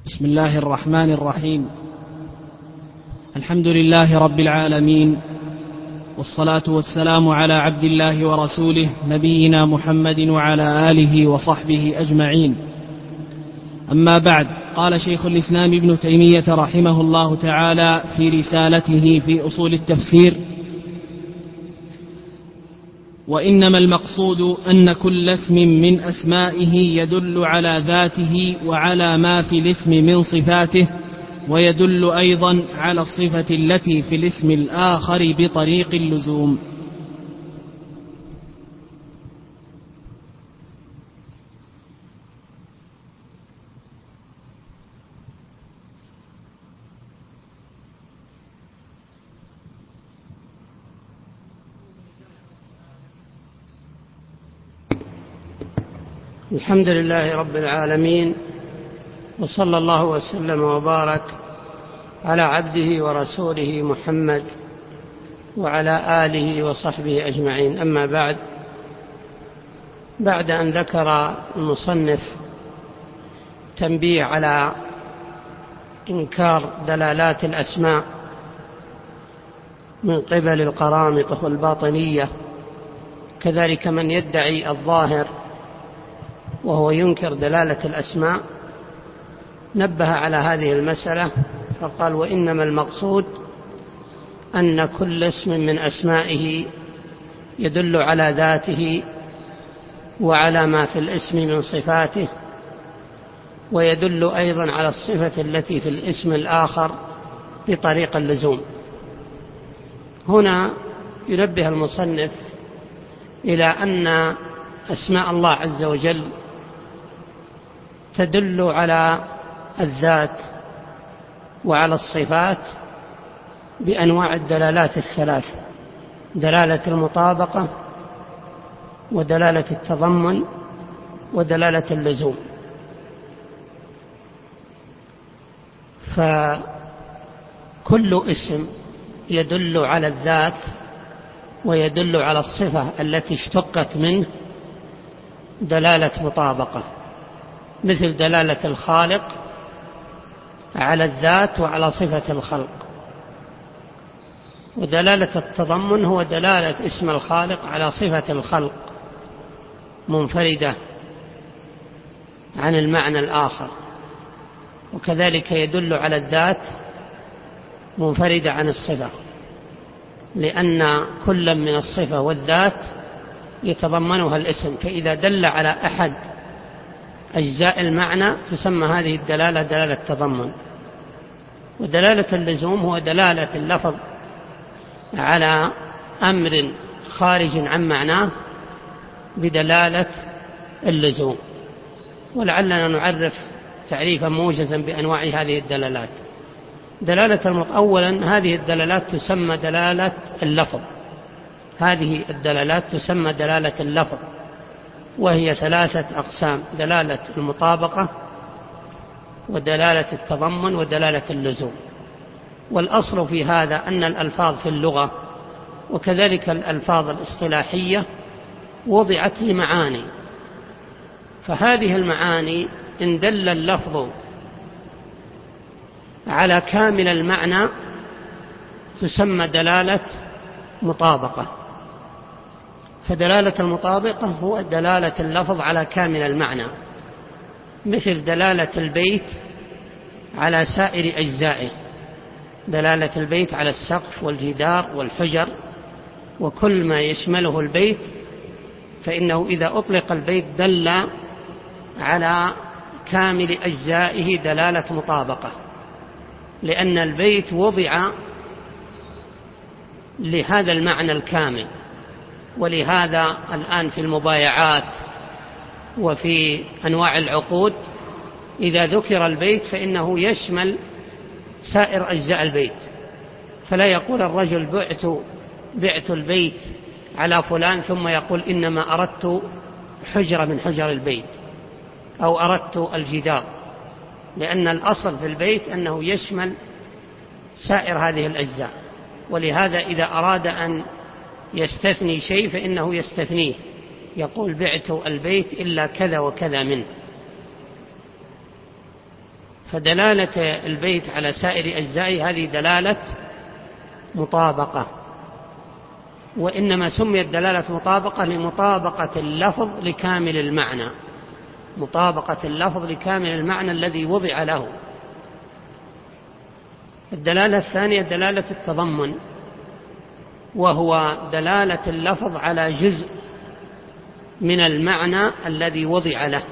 بسم الله الرحمن الرحيم. الحمد لله رب العالمين، والصلاة والسلام على عبد الله ورسوله نبينا محمد وعلى آله وصحبه أجمعين. أما بعد، قال شيخ الإسلام ابن تيمية رحمه الله تعالى في رسالته في أصول التفسير: وإنما المقصود أن كل اسم من أسمائه يدل على ذاته وعلى ما في الاسم من صفاته، ويدل أيضا على الصفة التي في الاسم الآخر بطريق اللزوم. الحمد لله رب العالمين، وصلى الله وسلم وبارك على عبده ورسوله محمد وعلى آله وصحبه أجمعين. أما بعد أن ذكر المصنف تنبيه على إنكار دلالات الأسماء من قبل القرامطة والباطنية، كذلك من يدعي الظاهر وهو ينكر دلالة الأسماء، نبه على هذه المسألة فقال: وإنما المقصود أن كل اسم من أسمائه يدل على ذاته وعلى ما في الاسم من صفاته، ويدل أيضا على الصفة التي في الاسم الآخر بطريق اللزوم. هنا ينبه المصنف إلى أن أسماء الله عز وجل تدل على الذات وعلى الصفات بأنواع الدلالات الثلاث: دلالة المطابقة، ودلالة التضمن، ودلالة اللزوم. فكل اسم يدل على الذات ويدل على الصفة التي اشتقت منه دلالة مطابقة، مثل دلالة الخالق على الذات وعلى صفة الخلق. ودلالة التضمن هو دلالة اسم الخالق على صفة الخلق منفردة عن المعنى الآخر، وكذلك يدل على الذات منفردة عن الصفة، لأن كل من الصفة والذات يتضمنها الاسم، فإذا دل على أحد أجزاء المعنى تسمى هذه الدلالة دلالة تضمن. ودلالة اللزوم هو دلالة اللفظ على أمر خارج عن معناه بدلالة اللزوم. ولعلنا نعرف تعريفا موجزا بأنواع هذه الدلالات. أولا، هذه الدلالات تسمى دلالة اللفظ. هذه الدلالات تسمى دلالة اللفظ، وهي ثلاثة أقسام: دلالة المطابقة، ودلالة التضمن، ودلالة اللزوم. والأصل في هذا أن الألفاظ في اللغة وكذلك الألفاظ الاصطلاحية وضعت لمعاني، فهذه المعاني إن دل اللفظ على كامل المعنى تسمى دلالة مطابقة. فدلالة المطابقة هو دلالة اللفظ على كامل المعنى، مثل دلالة البيت على سائر أجزائه، دلالة البيت على السقف والجدار والحجر وكل ما يشمله البيت، فإنه إذا أطلق البيت دل على كامل أجزائه دلالة مطابقة، لأن البيت وضع لهذا المعنى الكامل. ولهذا الآن في المبايعات وفي أنواع العقود إذا ذكر البيت فإنه يشمل سائر أجزاء البيت، فلا يقول الرجل بعت البيت على فلان ثم يقول إنما أردت حجرة من حجر البيت أو أردت الجدار، لأن الأصل في البيت أنه يشمل سائر هذه الأجزاء. ولهذا إذا أراد أن يستثني شيء فإنه يستثنيه، يقول بعت البيت إلا كذا وكذا منه. فدلالة البيت على سائر أجزائه هذه دلالة مطابقة، وإنما سميت دلالة مطابقة لمطابقة اللفظ لكامل المعنى، مطابقة اللفظ لكامل المعنى الذي وضع له. الدلالة الثانية دلالة التضمن، وهو دلالة اللفظ على جزء من المعنى الذي وضع له،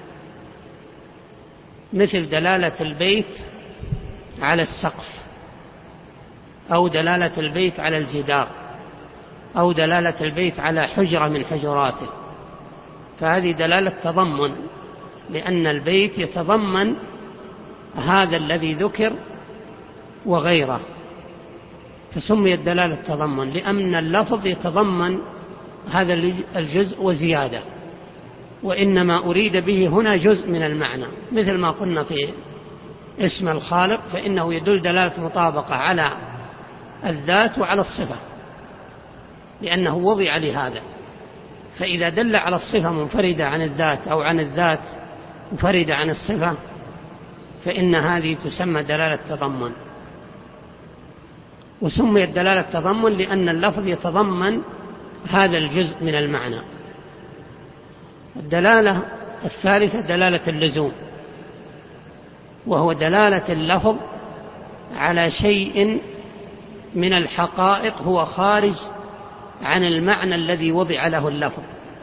مثل دلالة البيت على السقف، أو دلالة البيت على الجدار، أو دلالة البيت على حجرة من حجراته، فهذه دلالة تضمن، لأن البيت يتضمن هذا الذي ذكر وغيره، فسميت دلالة تضمن لأن اللفظ يتضمن هذا الجزء وزيادة، وإنما أريد به هنا جزء من المعنى، مثل ما قلنا في اسم الخالق فإنه يدل دلالة مطابقة على الذات وعلى الصفة، لأنه وضع لهذا، فإذا دل على الصفة منفردة عن الذات أو عن الذات منفردة عن الصفة فإن هذه تسمى دلالة تضمن. وسميت دلالة تضمن لأن اللفظ يتضمن هذا الجزء من المعنى. الدلالة الثالثة دلالة اللزوم، وهو دلالة اللفظ على شيء من الحقائق هو خارج عن المعنى الذي وضع له اللفظ،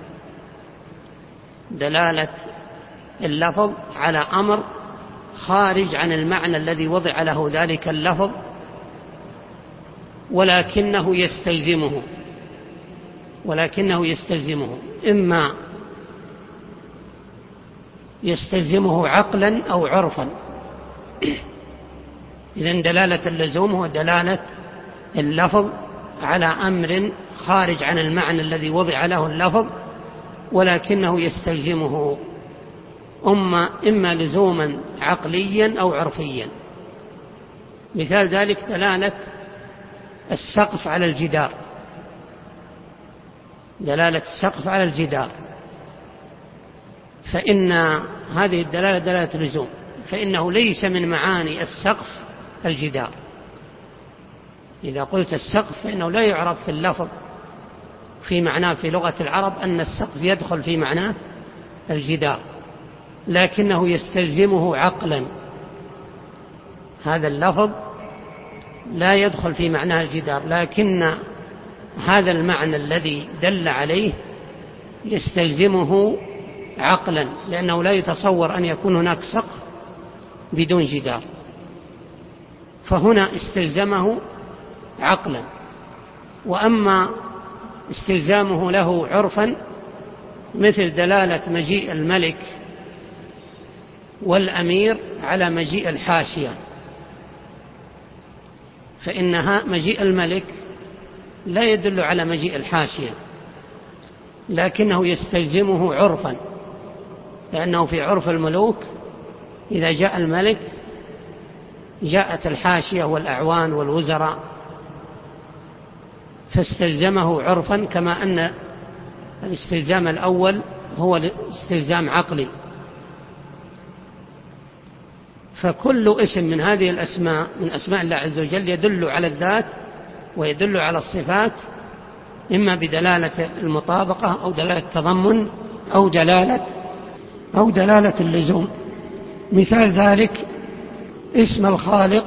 دلالة اللفظ على أمر خارج عن المعنى الذي وضع له ذلك اللفظ، ولكنه يستلزمه إما يستلزمه عقلا أو عرفا. إذن دلالة اللزوم هو دلالة اللفظ على أمر خارج عن المعنى الذي وضع له اللفظ، ولكنه يستلزمه إما لزوما عقليا أو عرفيا. مثال ذلك دلالة السقف على الجدار، دلالة السقف على الجدار، فإن هذه الدلالة دلالة لزوم، فإنه ليس من معاني السقف الجدار. إذا قلت السقف فإنه لا يعرف في اللفظ في معناه في لغة العرب أن السقف يدخل في معناه الجدار، لكنه يستلزمه عقلا. هذا اللفظ لا يدخل في معناه الجدار، لكن هذا المعنى الذي دل عليه يستلزمه عقلا، لأنه لا يتصور أن يكون هناك سقف بدون جدار، فهنا استلزمه عقلا. وأما استلزامه له عرفا مثل دلالة مجيء الملك والأمير على مجيء الحاشية، فإنها مجيء الملك لا يدل على مجيء الحاشية، لكنه يستلزمه عرفا، لأنه في عرف الملوك إذا جاء الملك جاءت الحاشية والأعوان والوزراء، فاستلزمه عرفا، كما أن الاستلزام الأول هو الاستلزام عقلي. فكل اسم من هذه الأسماء من أسماء الله عز وجل يدل على الذات ويدل على الصفات، إما بدلالة المطابقة أو دلالة التضمن أو دلالة اللزوم. مثال ذلك اسم الخالق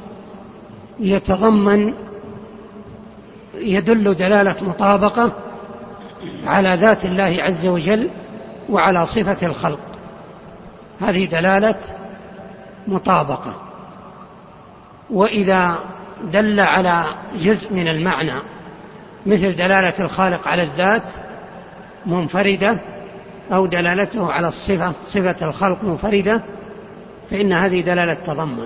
يدل دلالة مطابقة على ذات الله عز وجل وعلى صفة الخلق، هذه دلالة مطابقة. وإذا دل على جزء من المعنى مثل دلالة الخالق على الذات منفردة أو دلالته على الصفة صفة الخلق منفردة فإن هذه دلالة تضمن.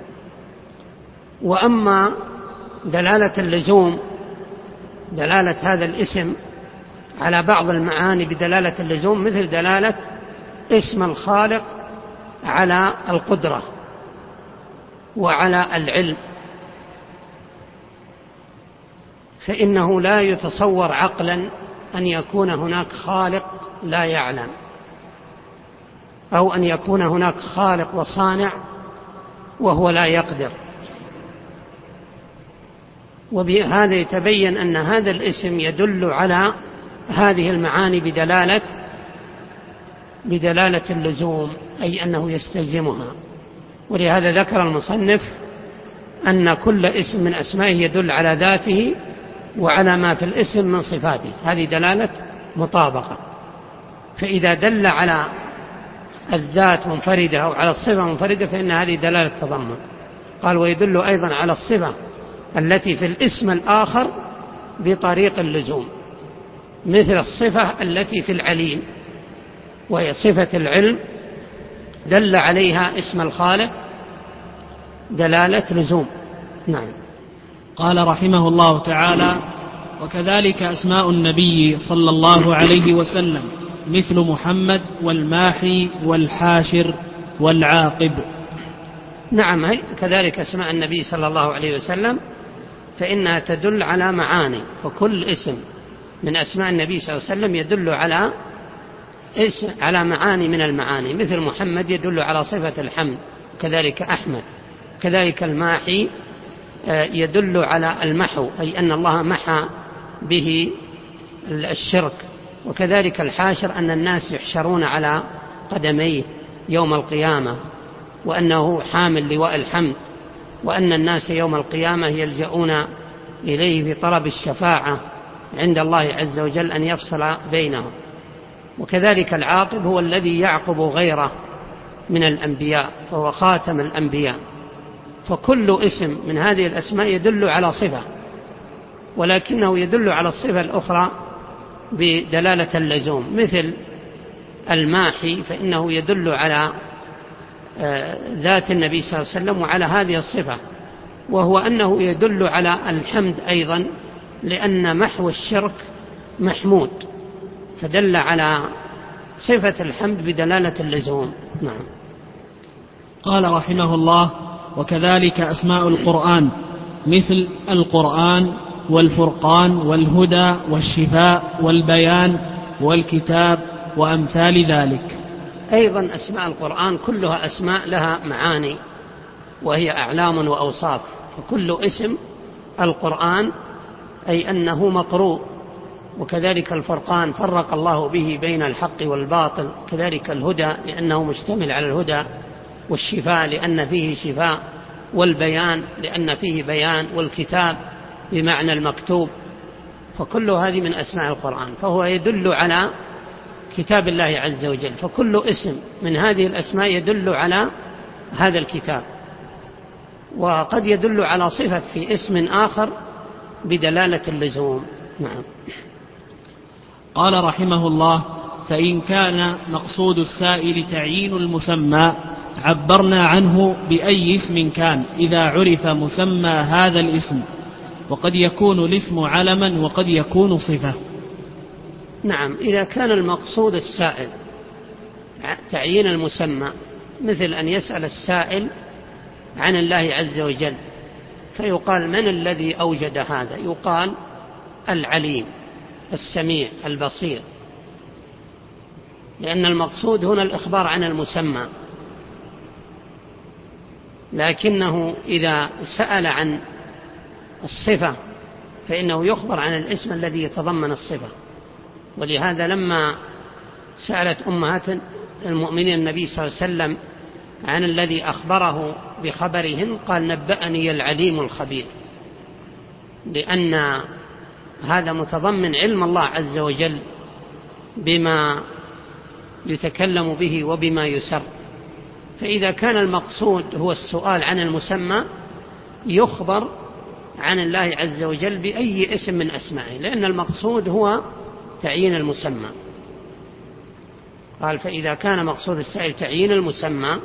وأما دلالة اللزوم دلالة هذا الاسم على بعض المعاني بدلالة اللزوم مثل دلالة اسم الخالق على القدرة وعلى العلم، فإنه لا يتصور عقلا أن يكون هناك خالق لا يعلم، أو أن يكون هناك خالق وصانع وهو لا يقدر. وبهذا يتبين أن هذا الاسم يدل على هذه المعاني بدلالة اللزوم، أي أنه يستلزمها. ولهذا ذكر المصنف أن كل اسم من أسمائه يدل على ذاته وعلى ما في الاسم من صفاته، هذه دلالة مطابقة. فإذا دل على الذات منفردة أو على الصفة منفردة فإن هذه دلالة تضمن. قال ويدل أيضا على الصفة التي في الاسم الآخر بطريق اللزوم، مثل الصفة التي في العليم وهي صفة العلم، دل عليها اسم الخالق دلالة لزوم. نعم. قال رحمه الله تعالى: وكذلك أسماء النبي صلى الله عليه وسلم مثل محمد والماحي والحاشر والعاقب. نعم، كذلك أسماء النبي صلى الله عليه وسلم فإنها تدل على معاني، فكل اسم من أسماء النبي صلى الله عليه وسلم يدل على معاني من المعاني، مثل محمد يدل على صفة الحمد، كذلك أحمد، كذلك الماحي يدل على المحو، أي أن الله محى به الشرك، وكذلك الحاشر أن الناس يحشرون على قدميه يوم القيامة، وأنه حامل لواء الحمد، وأن الناس يوم القيامة يلجؤون إليه في طلب الشفاعة عند الله عز وجل أن يفصل بينهم. وكذلك العاقب هو الذي يعقب غيره من الأنبياء، وهو خاتم الأنبياء. فكل اسم من هذه الأسماء يدل على صفة، ولكنه يدل على الصفة الأخرى بدلالة اللزوم، مثل الماحي فإنه يدل على ذات النبي صلى الله عليه وسلم وعلى هذه الصفة، وهو أنه يدل على الحمد أيضا، لأن محو الشرك محمود، فدل على صفة الحمد بدلالة اللزوم. نعم. قال رحمه الله: وكذلك أسماء القرآن مثل القرآن والفرقان والهدى والشفاء والبيان والكتاب وأمثال ذلك. أيضا أسماء القرآن كلها أسماء لها معاني وهي أعلام وأوصاف، فكل اسم القرآن أي أنه مقروء، وكذلك الفرقان فرق الله به بين الحق والباطل، كذلك الهدى لأنه مشتمل على الهدى، والشفاء لأن فيه شفاء، والبيان لأن فيه بيان، والكتاب بمعنى المكتوب، فكل هذه من أسماء القرآن، فهو يدل على كتاب الله عز وجل، فكل اسم من هذه الأسماء يدل على هذا الكتاب، وقد يدل على صفة في اسم آخر بدلالة اللزوم. نعم. قال رحمه الله: فإن كان مقصود السائل تعيين المسمى عبرنا عنه بأي اسم كان إذا عرف مسمى هذا الاسم، وقد يكون الاسم علما وقد يكون صفة. نعم، إذا كان المقصود السائل تعيين المسمى، مثل أن يسأل السائل عن الله عز وجل فيقال من الذي أوجد هذا؟ يقال العليم السميع البصير، لأن المقصود هنا الإخبار عن المسمى. لكنه إذا سأل عن الصفة فإنه يخبر عن الاسم الذي يتضمن الصفة. ولهذا لما سألت أمهات المؤمنين النبي صلى الله عليه وسلم عن الذي أخبره بخبرهن قال: نبأني العليم الخبير، لأن هذا متضمن علم الله عز وجل بما يتكلم به وبما يسر. فإذا كان المقصود هو السؤال عن المسمى يخبر عن الله عز وجل بأي اسم من أسمائه، لأن المقصود هو تعيين المسمى. قال: فإذا كان مقصود السائل تعيين المسمى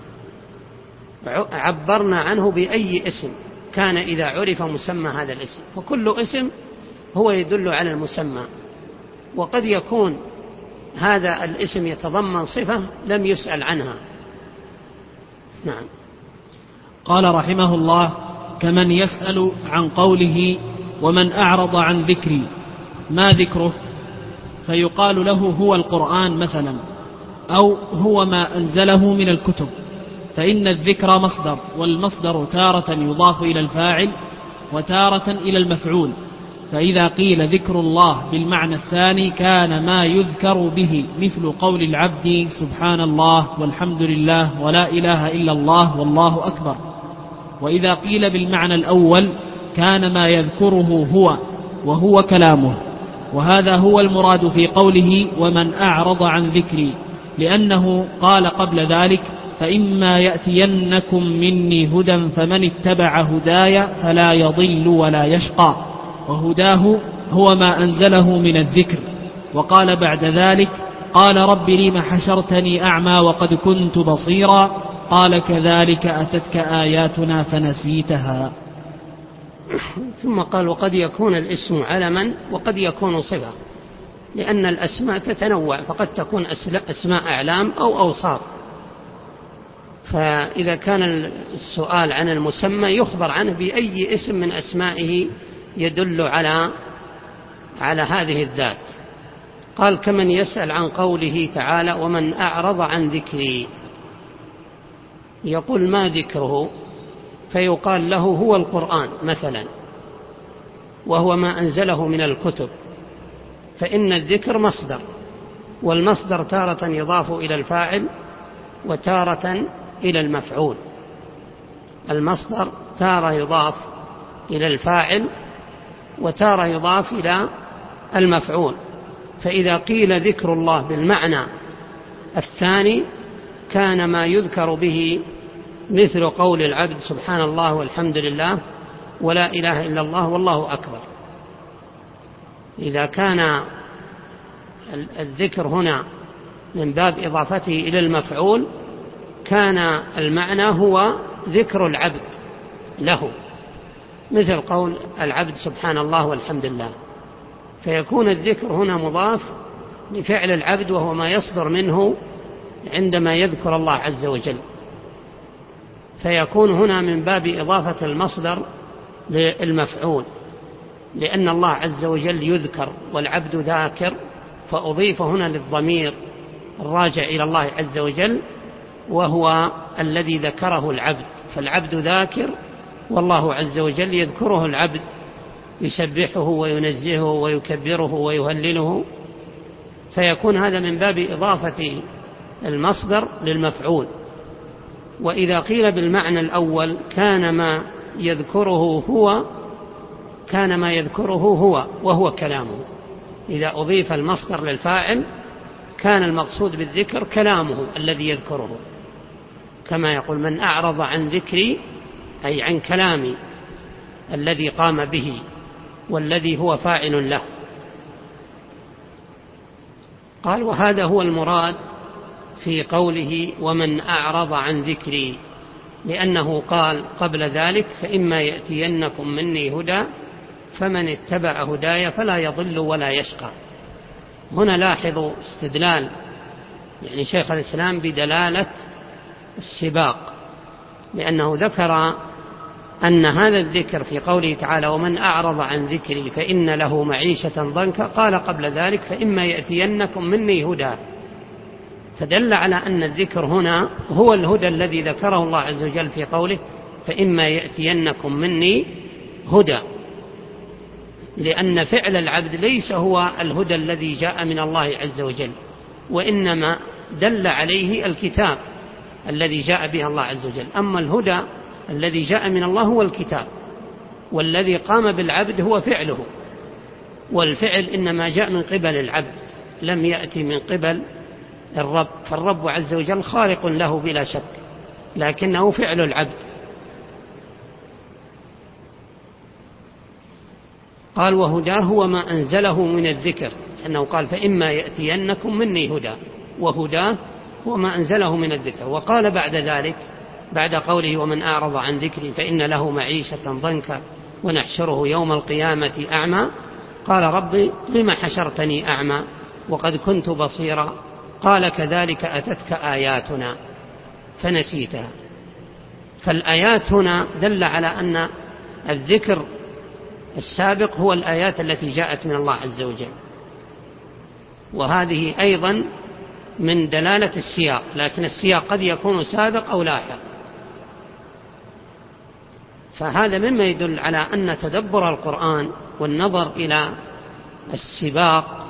عبرنا عنه بأي اسم كان إذا عرف مسمى هذا الاسم، وكل اسم هو يدل على المسمى، وقد يكون هذا الاسم يتضمن صفة لم يسأل عنها. نعم. قال رحمه الله: كمن يسأل عن قوله: ومن أعرض عن ذكري ما ذكره؟ فيقال له: هو القرآن مثلا، أو هو ما أنزله من الكتب، فإن الذكر مصدر، والمصدر تارة يضاف إلى الفاعل وتارة إلى المفعول. فإذا قيل ذكر الله بالمعنى الثاني كان ما يذكر به، مثل قول العبد سبحان الله والحمد لله ولا إله إلا الله والله أكبر. وإذا قيل بالمعنى الأول كان ما يذكره هو وهو كلامه. وهذا هو المراد في قوله ومن أعرض عن ذكري، لأنه قال قبل ذلك فإما يأتينكم مني هدى فمن اتبع هداي فلا يضل ولا يشقى، وهداه هو ما أنزله من الذكر. وقال بعد ذلك قال رب لم حشرتني أعمى وقد كنت بصيرا، قال كذلك أتتك آياتنا فنسيتها. ثم قال وقد يكون الاسم علما وقد يكون صفة، لأن الأسماء تتنوع، فقد تكون أسماء أعلام أو أوصاف. فإذا كان السؤال عن المسمى يخبر عنه بأي اسم من أسمائه يدل على هذه الذات. قال كمن يسأل عن قوله تعالى ومن أعرض عن ذكري، يقول ما ذكره؟ فيقال له هو القرآن مثلا، وهو ما أنزله من الكتب. فإن الذكر مصدر، والمصدر تارة يضاف إلى الفاعل وتارة إلى المفعول. المصدر تارة يضاف إلى الفاعل وتارة يضاف إلى المفعول. فإذا قيل ذكر الله بالمعنى الثاني كان ما يذكر به مثل قول العبد سبحان الله والحمد لله ولا إله إلا الله والله أكبر. إذا كان الذكر هنا من باب إضافته إلى المفعول كان المعنى هو ذكر العبد له، مثل قول العبد سبحان الله والحمد لله، فيكون الذكر هنا مضاف لفعل العبد وهو ما يصدر منه عندما يذكر الله عز وجل. فيكون هنا من باب إضافة المصدر للمفعول، لأن الله عز وجل يذكر والعبد ذاكر، فأضيف هنا للضمير الراجع إلى الله عز وجل وهو الذي ذكره العبد. فالعبد ذاكر والله عز وجل يذكره العبد، يسبحه وينزهه ويكبره ويهلله. فيكون هذا من باب إضافة المصدر للمفعول. وإذا قيل بالمعنى الأول كان ما يذكره هو وهو كلامه، إذا أضيف المصدر للفاعل كان المقصود بالذكر كلامه الذي يذكره، كما يقول من أعرض عن ذكري أي عن كلامي الذي قام به والذي هو فاعل له. قال وهذا هو المراد في قوله ومن أعرض عن ذكري، لأنه قال قبل ذلك فإما يأتينكم مني هدى فمن اتبع هداي فلا يضل ولا يشقى. هنا لاحظوا استدلال يعني شيخ الإسلام بدلالة السباق، لأنه ذكر أن هذا الذكر في قوله تعالى ومن أعرض عن ذكري فإن له معيشة ضنكا، قال قبل ذلك فإما يأتينكم مني هدى، فدل على أن الذكر هنا هو الهدى الذي ذكره الله عز وجل في قوله فإما يأتينكم مني هدى، لأن فعل العبد ليس هو الهدى الذي جاء من الله عز وجل، وإنما دل عليه الكتاب الذي جاء به الله عز وجل. أما الهدى الذي جاء من الله هو الكتاب، والذي قام بالعبد هو فعله، والفعل إنما جاء من قبل العبد لم يأتي من قبل الرب، فالرب عز وجل خالق له بلا شك، لكنه فعل العبد. قال وهداه هو ما أنزله من الذكر، لأنه قال فإما يأتينكم مني هدى، وهداه هو ما أنزله من الذكر. وقال بعد ذلك بعد قوله ومن أعرض عن ذكري فإن له معيشة ضنكا ونحشره يوم القيامة أعمى، قال ربي لم حشرتني أعمى وقد كنت بصيرا، قال كذلك أتتك آياتنا فنسيتها. فالآيات هنا دل على أن الذكر السابق هو الآيات التي جاءت من الله عز وجل، وهذه أيضا من دلالة السياق، لكن السياق قد يكون سابق أو لاحق. فهذا مما يدل على أن تدبر القرآن والنظر إلى السباق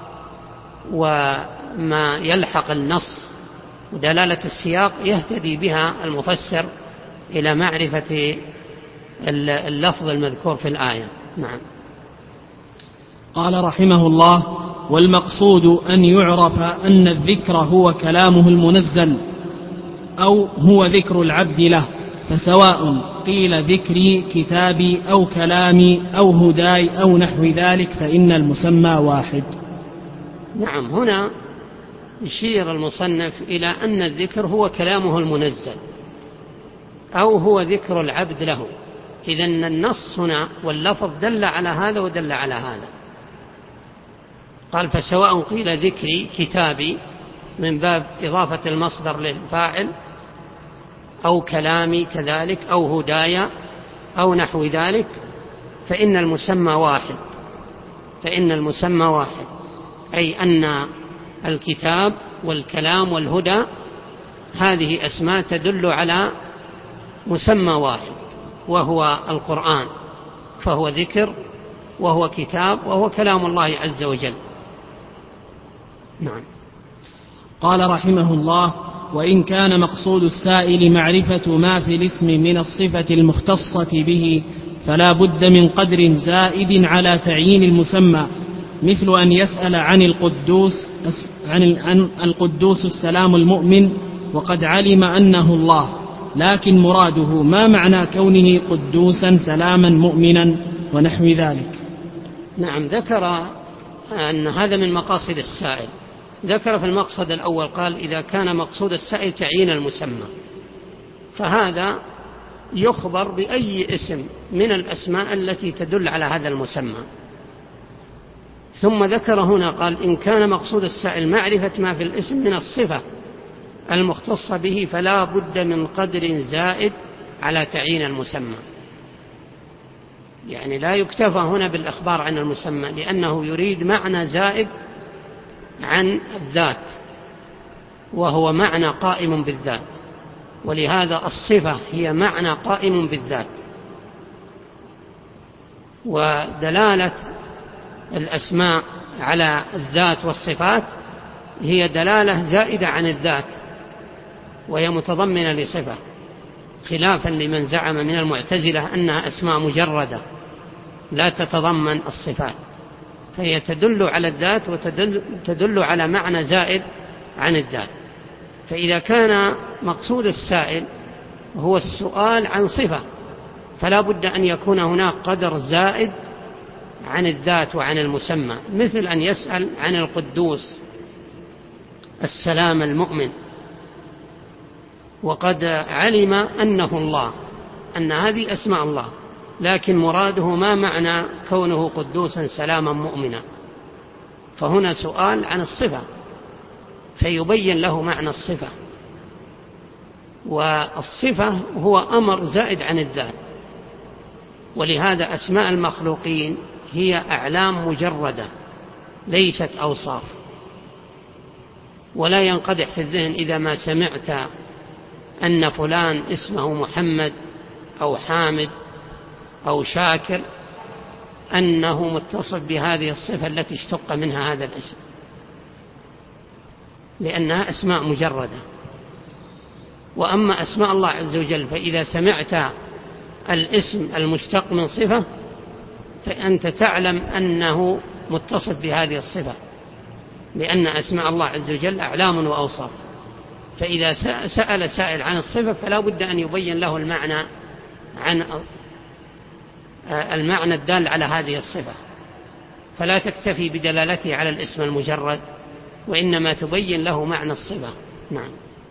وما يلحق النص ودلالة السياق يهتدي بها المفسر إلى معرفة اللفظ المذكور في الآية. نعم. قال رحمه الله: والمقصود أن يعرف أن الذكر هو كلامه المنزل أو هو ذكر العبد له، فسواء قيل ذكري كتابي أو كلامي أو هداي أو نحو ذلك فإن المسمى واحد. نعم. هنا يشير المصنف إلى أن الذكر هو كلامه المنزل أو هو ذكر العبد له. إذن النص هنا واللفظ دل على هذا ودل على هذا. قال: فسواء قيل ذكري كتابي من باب إضافة المصدر للفاعل، أو كلامي كذلك، أو هدايا أو نحو ذلك، فإن المسمى واحد. فإن المسمى واحد، أي أن الكتاب والكلام والهدى هذه أسماء تدل على مسمى واحد، وهو القرآن، فهو ذكر وهو كتاب وهو كلام الله عز وجل. نعم. قال رحمه الله: وإن كان مقصود السائل معرفة ما في الاسم من الصفة المختصة به فلا بد من قدر زائد على تعيين المسمى، مثل أن يسأل عن القدوس السلام المؤمن وقد علم أنه الله، لكن مراده ما معنى كونه قدوسا سلاما مؤمنا ونحو ذلك. نعم. ذكر أن هذا من مقاصد السائل. ذكر في المقصد الأول قال: إذا كان مقصود السائل تعيين المسمى، فهذا يخبر بأي اسم من الأسماء التي تدل على هذا المسمى. ثم ذكر هنا قال: إن كان مقصود السائل معرفة ما في الاسم من الصفة المختصة به فلا بد من قدر زائد على تعيين المسمى. يعني لا يكتفى هنا بالإخبار عن المسمى، لأنه يريد معنى زائد عن الذات، وهو معنى قائم بالذات، ولهذا الصفة هي معنى قائم بالذات. ودلالة الأسماء على الذات والصفات هي دلالة زائدة عن الذات، وهي متضمنة لصفة، خلافا لمن زعم من المعتزلة أنها أسماء مجردة لا تتضمن الصفات، فهي تدل على الذات وتدل على معنى زائد عن الذات. فإذا كان مقصود السائل هو السؤال عن صفة، فلا بد أن يكون هناك قدر زائد عن الذات وعن المسمى، مثل أن يسأل عن القدوس السلام المؤمن وقد علم أنه الله، أن هذه أسماء الله، لكن مراده ما معنى كونه قدوسا سلاما مؤمنا، فهنا سؤال عن الصفة فيبين له معنى الصفة. والصفة هو أمر زائد عن الذات، ولهذا أسماء المخلوقين هي أعلام مجردة ليست أوصاف. ولا ينقدح في الذهن إذا ما سمعت أن فلان اسمه محمد أو حامد أو شاكر أنه متصف بهذه الصفة التي اشتق منها هذا الاسم، لأنها أسماء مجردة. وأما أسماء الله عز وجل فإذا سمعت الاسم المشتق من صفة فأنت تعلم أنه متصف بهذه الصفة، لأن أسماء الله عز وجل أعلام وأوصاف. فإذا سأل سائل عن الصفة فلا بد أن يبين له المعنى الدال على هذه الصفة، فلا تكتفي بدلالته على الاسم المجرد، وإنما تبين له معنى الصفة. نعم.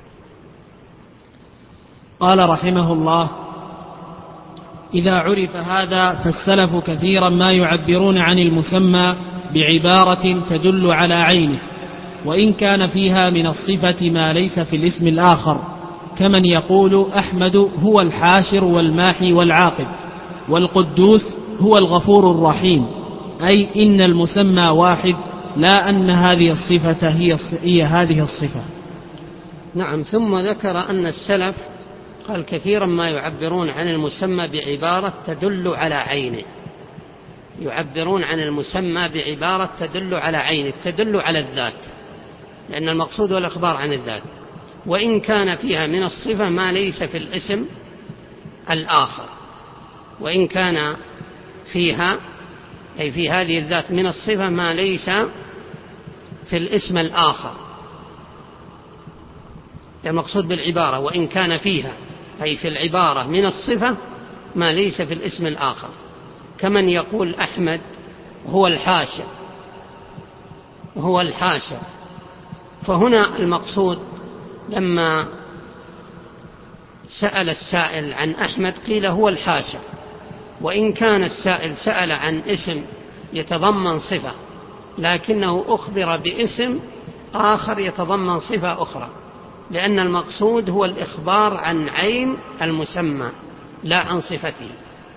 قال رحمه الله: إذا عرف هذا فالسلف كثيرا ما يعبرون عن المسمى بعبارة تدل على عينه، وإن كان فيها من الصفة ما ليس في الاسم الآخر، كمن يقول أحمد هو الحاشر والماحي والعاقب، والقدوس هو الغفور الرحيم، أي إن المسمى واحد لا أن هذه الصفة هي هذه الصفة. نعم. ثم ذكر أن السلف قال كثيرا ما يعبرون عن المسمى بعبارة تدل على عينه، يعبرون عن المسمى بعبارة تدل على عينه، تدل على الذات، لأن المقصود هو الإخبار عن الذات، وإن كان فيها من الصفة ما ليس في الاسم الآخر، وإن كان فيها أي في هذه الذات من الصفة ما ليس في الاسم الآخر. المقصود بالعبارة وإن كان فيها أي في العبارة من الصفة ما ليس في الاسم الآخر، كمن يقول أحمد هو الحاشا، هو الحاشا. فهنا المقصود لما سأل السائل عن أحمد قيل هو الحاشا، وإن كان السائل سأل عن اسم يتضمن صفة لكنه أخبر باسم آخر يتضمن صفة أخرى، لأن المقصود هو الإخبار عن عين المسمى لا عن صفته.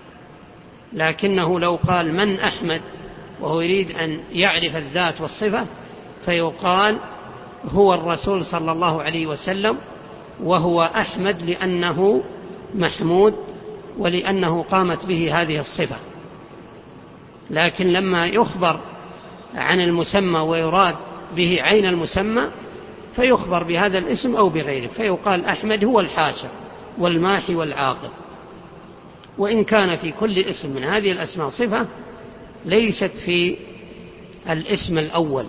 لكنه لو قال من أحمد وهو يريد أن يعرف الذات والصفة فيقال هو الرسول صلى الله عليه وسلم، وهو أحمد لأنه محمود ولأنه قامت به هذه الصفة. لكن لما يخبر عن المسمى ويراد به عين المسمى فيخبر بهذا الاسم أو بغيره، فيقال أحمد هو الحاشا والماحي والعاقب، وإن كان في كل اسم من هذه الأسماء صفة ليست في الاسم الأول.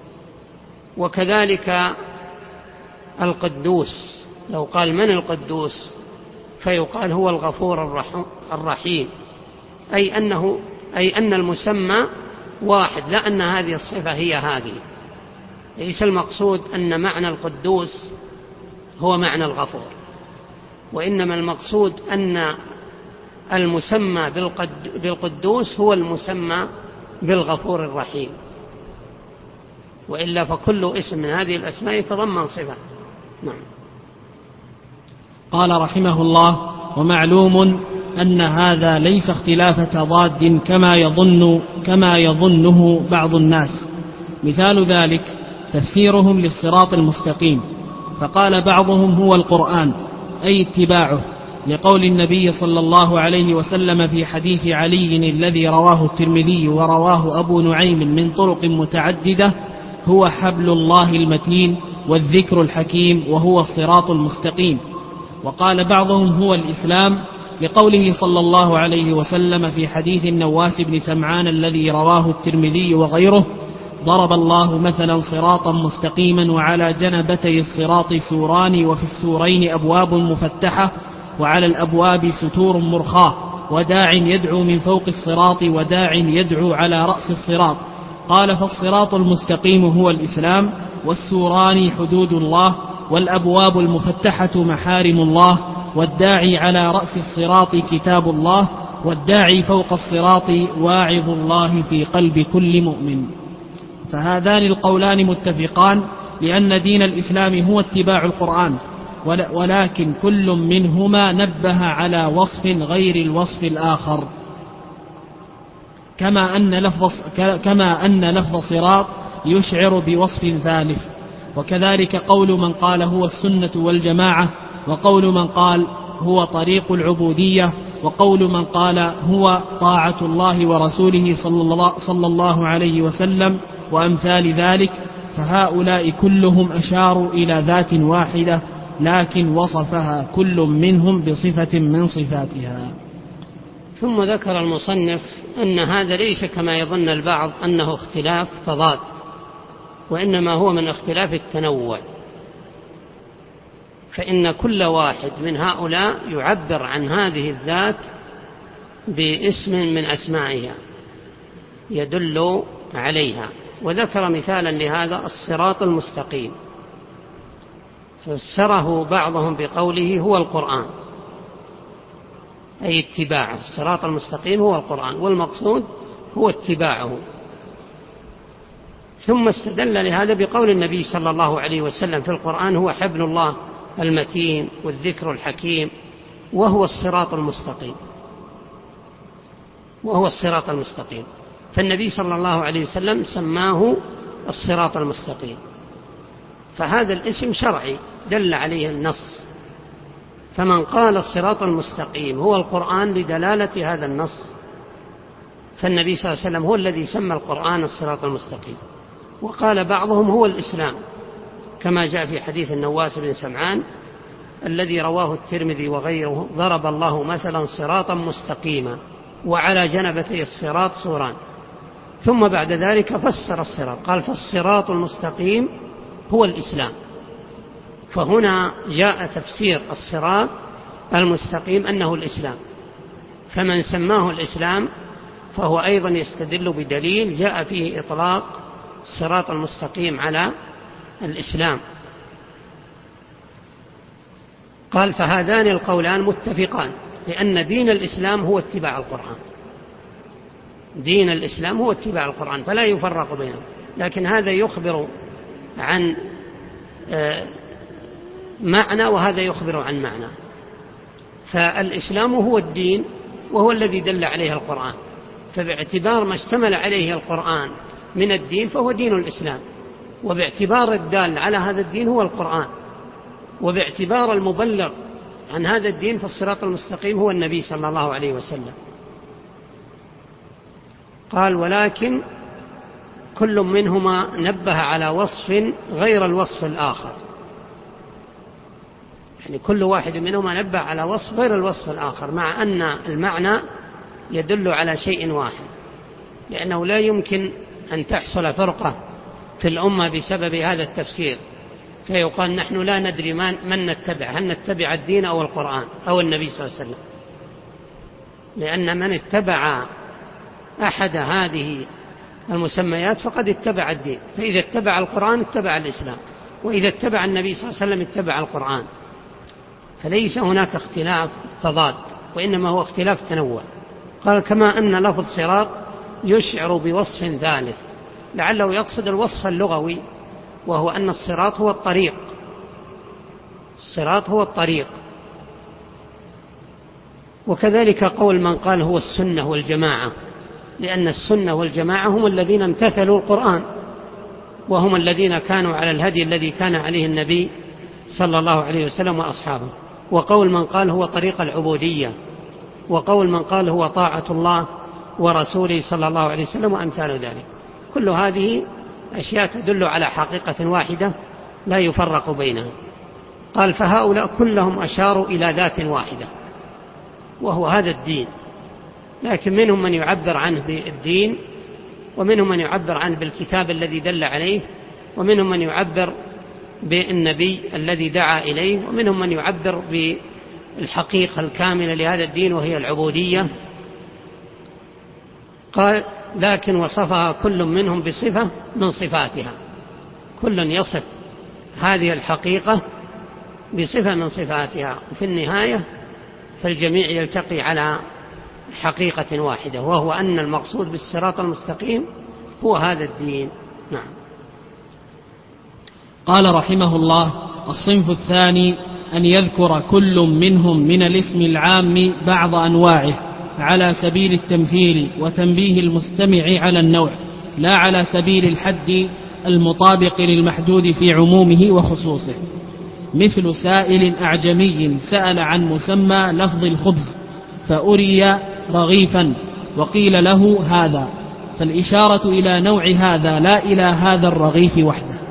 وكذلك القدوس، لو قال من القدوس فيقال هو الغفور الرحيم، أي أن المسمى واحد، لا أن هذه الصفة هي هذه. ليس المقصود أن معنى القدوس هو معنى الغفور، وإنما المقصود أن المسمى بالقدوس هو المسمى بالغفور الرحيم، وإلا فكل اسم من هذه الأسماء يتضمن صفة. نعم. قال رحمه الله: ومعلوم أن هذا ليس اختلاف تضاد كما يظنه بعض الناس. مثال ذلك تفسيرهم للصراط المستقيم، فقال بعضهم هو القرآن أي اتباعه، لقول النبي صلى الله عليه وسلم في حديث علي الذي رواه الترمذي ورواه أبو نعيم من طرق متعددة: هو حبل الله المتين والذكر الحكيم وهو الصراط المستقيم. وقال بعضهم هو الإسلام، لقوله صلى الله عليه وسلم في حديث النواس بن سمعان الذي رواه الترمذي وغيره: ضرب الله مثلا صراطا مستقيما وعلى جنبتي الصراط سوران وفي السورين أبواب مفتحة وعلى الأبواب ستور مرخاة وداع يدعو من فوق الصراط وداع يدعو على رأس الصراط. قال: فالصراط المستقيم هو الإسلام، والسوران حدود الله، والأبواب المفتحة محارم الله، والداعي على رأس الصراط كتاب الله، والداعي فوق الصراط واعظ الله في قلب كل مؤمن. فهذان القولان متفقان، لأن دين الإسلام هو اتباع القرآن، ولكن كل منهما نبه على وصف غير الوصف الآخر، كما أن لفظ صراط يشعر بوصف ثالث. وكذلك قول من قال هو السنة والجماعة، وقول من قال هو طريق العبودية، وقول من قال هو طاعة الله ورسوله صلى الله عليه وسلم، وأمثال ذلك. فهؤلاء كلهم أشاروا إلى ذات واحدة، لكن وصفها كل منهم بصفة من صفاتها. ثم ذكر المصنف أن هذا ليس كما يظن البعض أنه اختلاف تضاد، وإنما هو من اختلاف التنوع، فإن كل واحد من هؤلاء يعبر عن هذه الذات باسم من أسمائها يدل عليها. وذكر مثالا لهذا الصراط المستقيم، فسره بعضهم بقوله هو القرآن أي اتباعه. الصراط المستقيم هو القرآن، والمقصود هو اتباعه. ثم استدل لهذا بقول النبي صلى الله عليه وسلم في القرآن: هو حبل الله المتين والذكر الحكيم وهو الصراط المستقيم، وهو الصراط المستقيم. فالنبي صلى الله عليه وسلم سماه الصراط المستقيم، فهذا الاسم شرعي دل عليه النص، فمن قال الصراط المستقيم هو القرآن لدلالة هذا النص، فالنبي صلى الله عليه وسلم هو الذي سمى القرآن الصراط المستقيم. وقال بعضهم هو الإسلام، كما جاء في حديث النواس بن سمعان الذي رواه الترمذي وغيره: ضرب الله مثلا صراطا مستقيما وعلى جنبتي الصراط سوران. ثم بعد ذلك فسر الصراط، قال: فالصراط المستقيم هو الإسلام. فهنا جاء تفسير الصراط المستقيم أنه الإسلام، فمن سماه الإسلام فهو أيضا يستدل بدليل جاء فيه إطلاق الصراط المستقيم على الإسلام. قال: فهذان القولان متفقان، لأن دين الإسلام هو اتباع القرآن، دين الإسلام هو اتباع القرآن، فلا يفرق بينهم. لكن هذا يخبر عن معنى وهذا يخبر عن معنى. فالإسلام هو الدين وهو الذي دل عليه القرآن، فباعتبار ما اشتمل عليه القرآن من الدين فهو دين الإسلام، وباعتبار الدال على هذا الدين هو القرآن، وباعتبار المبلغ عن هذا الدين فالصراط المستقيم هو النبي صلى الله عليه وسلم. قال: ولكن كل منهما نبه على وصف غير الوصف الآخر، يعني كل واحد منهما نبه على وصف غير الوصف الآخر، مع أن المعنى يدل على شيء واحد، لأنه لا يمكن أن تحصل فرقة في الأمة بسبب هذا التفسير، فيقال نحن لا ندري من نتبع، هل نتبع الدين أو القرآن أو النبي صلى الله عليه وسلم، لأن من اتبع أحد هذه المسميات فقد اتبع الدين، فإذا اتبع القرآن اتبع الإسلام، وإذا اتبع النبي صلى الله عليه وسلم اتبع القرآن. فليس هناك اختلاف تضاد، وإنما هو اختلاف تنوع. قال: كما أن لفظ صراط يشعر بوصف ثالث، لعله يقصد الوصف اللغوي، وهو أن الصراط هو الطريق، الصراط هو الطريق. وكذلك قول من قال هو السنة والجماعة، لأن السنة والجماعة هم الذين امتثلوا القرآن، وهم الذين كانوا على الهدي الذي كان عليه النبي صلى الله عليه وسلم وأصحابه. وقول من قال هو طريق العبودية، وقول من قال هو طاعة الله ورسوله صلى الله عليه وسلم وأمثال ذلك. كل هذه أشياء تدل على حقيقة واحدة لا يفرق بينها. قال: فهؤلاء كلهم أشاروا إلى ذات واحدة وهو هذا الدين، لكن منهم من يعبر عنه بالدين، ومنهم من يعبر عنه بالكتاب الذي دل عليه، ومنهم من يعبر بالنبي الذي دعا إليه، ومنهم من يعبر بالحقيقة الكاملة لهذا الدين وهي العبودية. قال: لكن وصفها كل منهم بصفة من صفاتها، كل يصف هذه الحقيقة بصفة من صفاتها، وفي النهاية فالجميع يلتقي على حقيقة واحدة، وهو أن المقصود بالصراط المستقيم هو هذا الدين. نعم. قال رحمه الله: الصنف الثاني أن يذكر كل منهم من الاسم العام بعض أنواعه على سبيل التمثيل وتنبيه المستمع على النوع، لا على سبيل الحد المطابق للمحدود في عمومه وخصوصه، مثل سائل أعجمي سأل عن مسمى لفظ الخبز فأري رغيفا وقيل له هذا، فالإشارة إلى نوع هذا لا إلى هذا الرغيف وحده.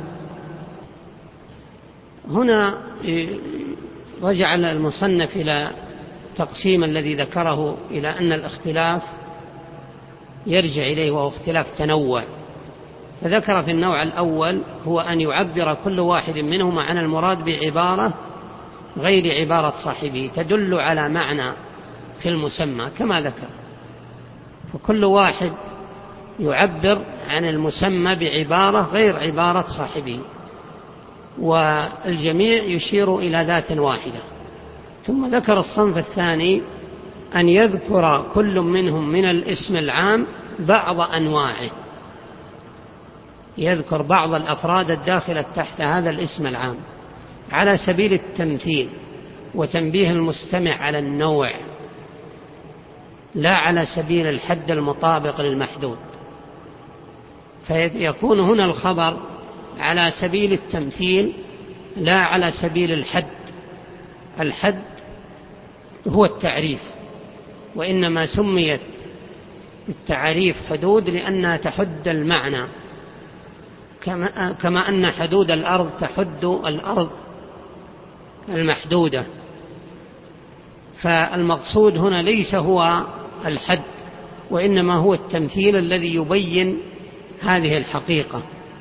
هنا رجع المصنف إلى تقسيم الذي ذكره إلى أن الاختلاف يرجع إليه وهو اختلاف تنوع. فذكر في النوع الأول هو أن يعبر كل واحد منهما عن المراد بعبارة غير عبارة صاحبه تدل على معنى في المسمى كما ذكر، فكل واحد يعبر عن المسمى بعبارة غير عبارة صاحبه، والجميع يشير إلى ذات واحدة. ثم ذكر الصنف الثاني أن يذكر كل منهم من الاسم العام بعض أنواعه، يذكر بعض الأفراد الداخلة تحت هذا الاسم العام على سبيل التمثيل وتنبيه المستمع على النوع، لا على سبيل الحد المطابق للمحدود. فيكون هنا الخبر على سبيل التمثيل لا على سبيل الحد الحد هو التعريف، وإنما سميت التعريف حدود لأنها تحد المعنى، كما أن حدود الأرض تحد الأرض المحدودة. فالمقصود هنا ليس هو الحد، وإنما هو التمثيل الذي يبين هذه الحقيقة.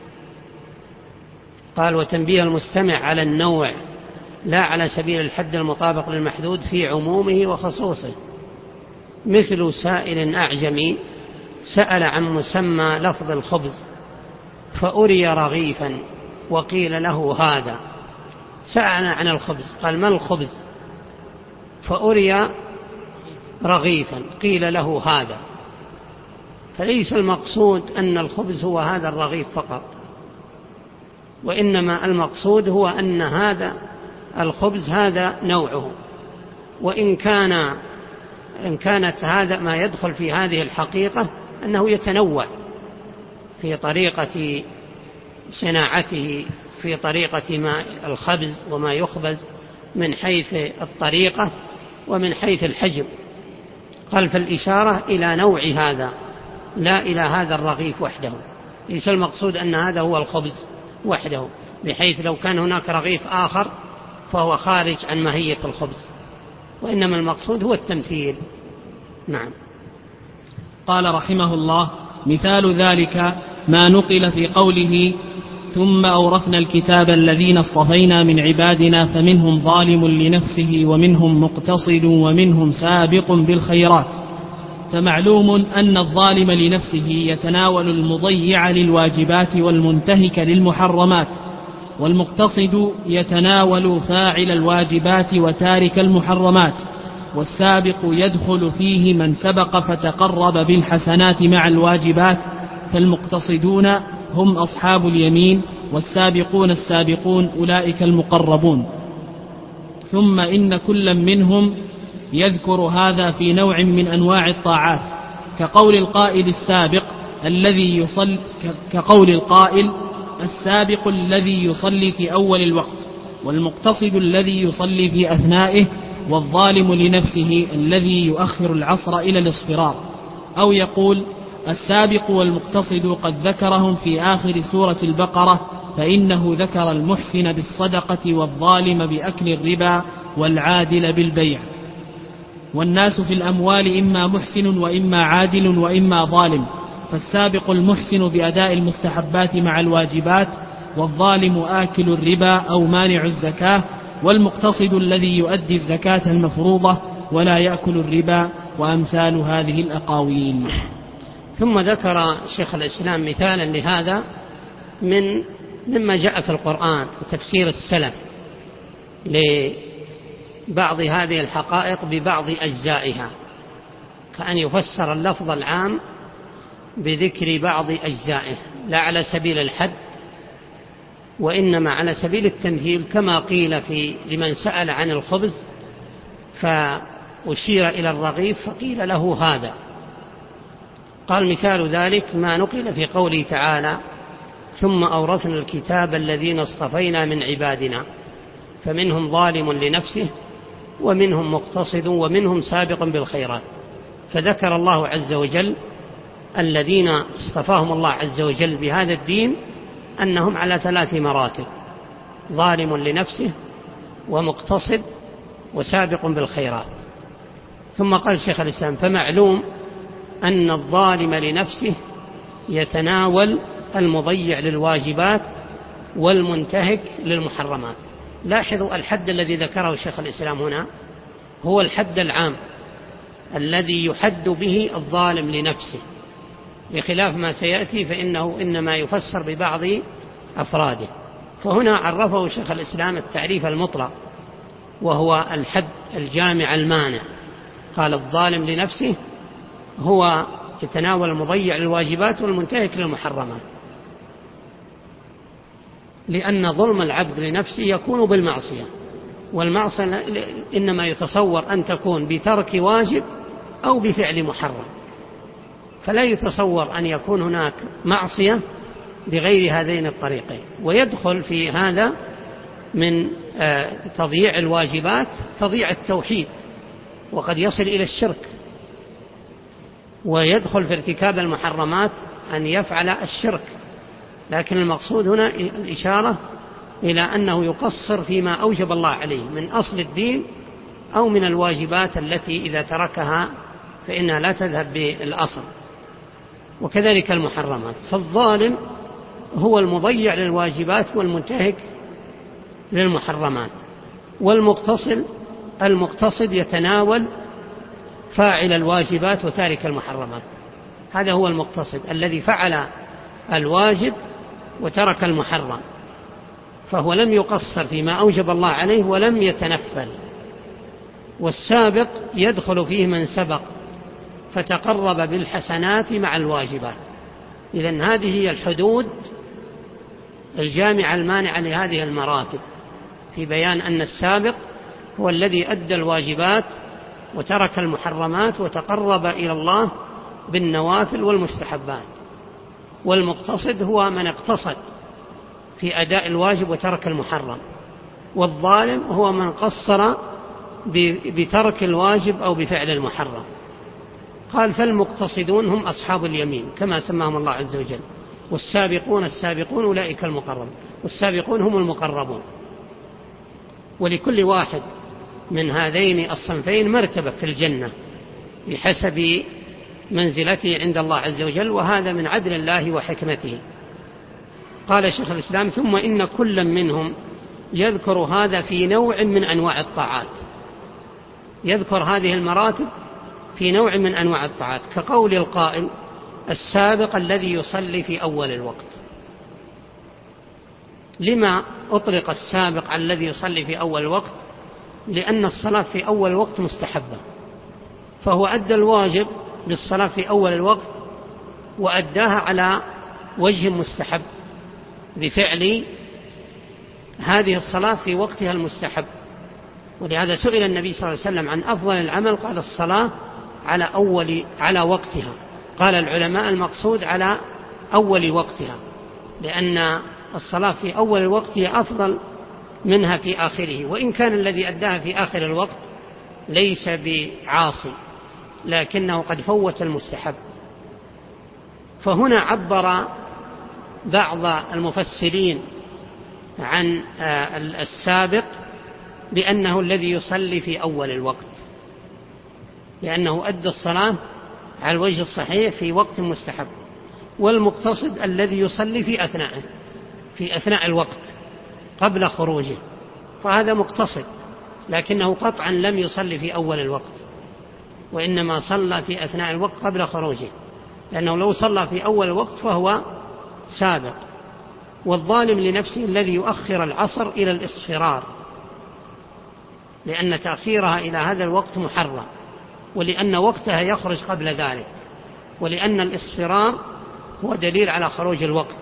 قال: وتنبيه المستمع على النوع لا على سبيل الحد المطابق للمحدود في عمومه وخصوصه، مثل سائل أعجمي سأل عن مسمى لفظ الخبز فأري رغيفا وقيل له هذا. سأل عن الخبز، قال: ما الخبز؟ فأري رغيفا قيل له هذا. فليس المقصود أن الخبز هو هذا الرغيف فقط، وإنما المقصود هو أن هذا الخبز هذا نوعه، وإن كانت هذا ما يدخل في هذه الحقيقة أنه يتنوع في طريقة صناعته، في طريقة ما الخبز وما يخبز من حيث الطريقة ومن حيث الحجم. قال: فالإشارة إلى نوع هذا لا إلى هذا الرغيف وحده. ليس المقصود أن هذا هو الخبز وحده، بحيث لو كان هناك رغيف آخر فهو خارج عن ماهية الخبز، وإنما المقصود هو التمثيل. نعم. قال رحمه الله: مثال ذلك ما نقل في قوله: ثم أورثنا الكتاب الذين اصطفينا من عبادنا فمنهم ظالم لنفسه ومنهم مقتصد ومنهم سابق بالخيرات. فمعلوم أن الظالم لنفسه يتناول المضيع للواجبات والمنتهك للمحرمات، والمقتصد يتناول فاعل الواجبات وتارك المحرمات، والسابق يدخل فيه من سبق فتقرب بالحسنات مع الواجبات، فالمقتصدون هم أصحاب اليمين، والسابقون السابقون أولئك المقربون. ثم إن كل منهم يذكر هذا في نوع من أنواع الطاعات، كقول القائل السابق الذي يصلي في أول الوقت، والمقتصد الذي يصلي في أثنائه، والظالم لنفسه الذي يؤخر العصر إلى الاصفرار. أو يقول: السابق والمقتصد قد ذكرهم في آخر سورة البقرة، فإنه ذكر المحسن بالصدقة والظالم بأكل الربا والعادل بالبيع. والناس في الأموال إما محسن وإما عادل وإما ظالم، فالسابق المحسن بأداء المستحبات مع الواجبات، والظالم آكل الربا أو مانع الزكاة، والمقتصد الذي يؤدي الزكاة المفروضة ولا يأكل الربا، وأمثال هذه الأقاويل. ثم ذكر شيخ الإسلام مثالا لهذا مما جاء في القرآن وتفسير السلف لبعض هذه الحقائق ببعض أجزائها، كأن يفسر اللفظ العام بذكر بعض أجزائه، لا على سبيل الحد وإنما على سبيل التمثيل، كما قيل لمن سأل عن الخبز فأشير إلى الرغيف فقيل له هذا. قال: مثال ذلك ما نقل في قوله تعالى: ثم أورثنا الكتاب الذين اصطفينا من عبادنا فمنهم ظالم لنفسه ومنهم مقتصد ومنهم سابق بالخيرات. فذكر الله عز وجل الذين اصطفاهم الله عز وجل بهذا الدين أنهم على 3 مراتب: ظالم لنفسه ومقتصد وسابق بالخيرات. ثم قال شيخ الإسلام: فمعلوم أن الظالم لنفسه يتناول المضيع للواجبات والمنتهك للمحرمات. لاحظوا الحد الذي ذكره شيخ الإسلام هنا هو الحد العام الذي يحد به الظالم لنفسه، بخلاف ما سيأتي فإنه إنما يفسر ببعض أفراده. فهنا عرفه شيخ الإسلام التعريف المطلق، وهو الحد الجامع المانع. قال: الظالم لنفسه هو يتناول المضيع للواجبات والمنتهك للمحرمات، لأن ظلم العبد لنفسه يكون بالمعصية، والمعصية إنما يتصور أن تكون بترك واجب أو بفعل محرم، فلا يتصور أن يكون هناك معصية بغير هذين الطريقين. ويدخل في هذا من تضييع الواجبات تضييع التوحيد، وقد يصل إلى الشرك، ويدخل في ارتكاب المحرمات أن يفعل الشرك. لكن المقصود هنا الإشارة إلى أنه يقصر فيما أوجب الله عليه من أصل الدين أو من الواجبات التي إذا تركها فإنها لا تذهب بالأصل، وكذلك المحرمات. فالظالم هو المضيع للواجبات والمنتهك للمحرمات، المقتصد يتناول فاعل الواجبات وتارك المحرمات. هذا هو المقتصد الذي فعل الواجب وترك المحرم، فهو لم يقصر فيما أوجب الله عليه ولم يتنفل. والسابق يدخل فيه من سبق فتقرب بالحسنات مع الواجبات. إذن هذه هي الحدود الجامعة المانعة لهذه المراتب، في بيان أن السابق هو الذي أدى الواجبات وترك المحرمات وتقرب إلى الله بالنوافل والمستحبات، والمقتصد هو من اقتصد في أداء الواجب وترك المحرم، والظالم هو من قصر بترك الواجب أو بفعل المحرم. قال فالمقتصدون هم أصحاب اليمين كما سماهم الله عز وجل، والسابقون السابقون أولئك المقربون، والسابقون هم المقربون. ولكل واحد من هذين الصنفين مرتبة في الجنة بحسب منزلته عند الله عز وجل، وهذا من عدل الله وحكمته. قال شيخ الإسلام ثم إن كل منهم يذكر هذا في نوع من أنواع الطاعات، يذكر هذه المراتب في نوع من أنواع الطاعات، كقول القائل السابق الذي يصلي في أول الوقت. لما أطلق السابق الذي يصلي في أول الوقت؟ لأن الصلاة في أول الوقت مستحبة، فهو أدى الواجب بالصلاة في أول الوقت وأداها على وجه مستحب بفعل هذه الصلاة في وقتها المستحب. ولهذا سئل النبي صلى الله عليه وسلم عن أفضل العمل، قال الصلاة على وقتها. قال العلماء المقصود على أول وقتها، لأن الصلاة في أول الوقت هي أفضل منها في آخره، وإن كان الذي أداها في آخر الوقت ليس بعاصي لكنه قد فوت المستحب. فهنا عبر بعض المفسرين عن السابق بأنه الذي يصلي في أول الوقت، لأنه أدى الصلاة على الوجه الصحيح في وقت مستحب. والمقتصد الذي يصلي في أثناء الوقت قبل خروجه، فهذا مقتصد لكنه قطعا لم يصلي في أول الوقت، وإنما صلى في أثناء الوقت قبل خروجه، لأنه لو صلى في أول الوقت فهو سابق. والظالم لنفسه الذي يؤخر العصر إلى الإصفرار، لأن تأخيرها إلى هذا الوقت محرم، ولأن وقتها يخرج قبل ذلك، ولأن الإصفرار هو دليل على خروج الوقت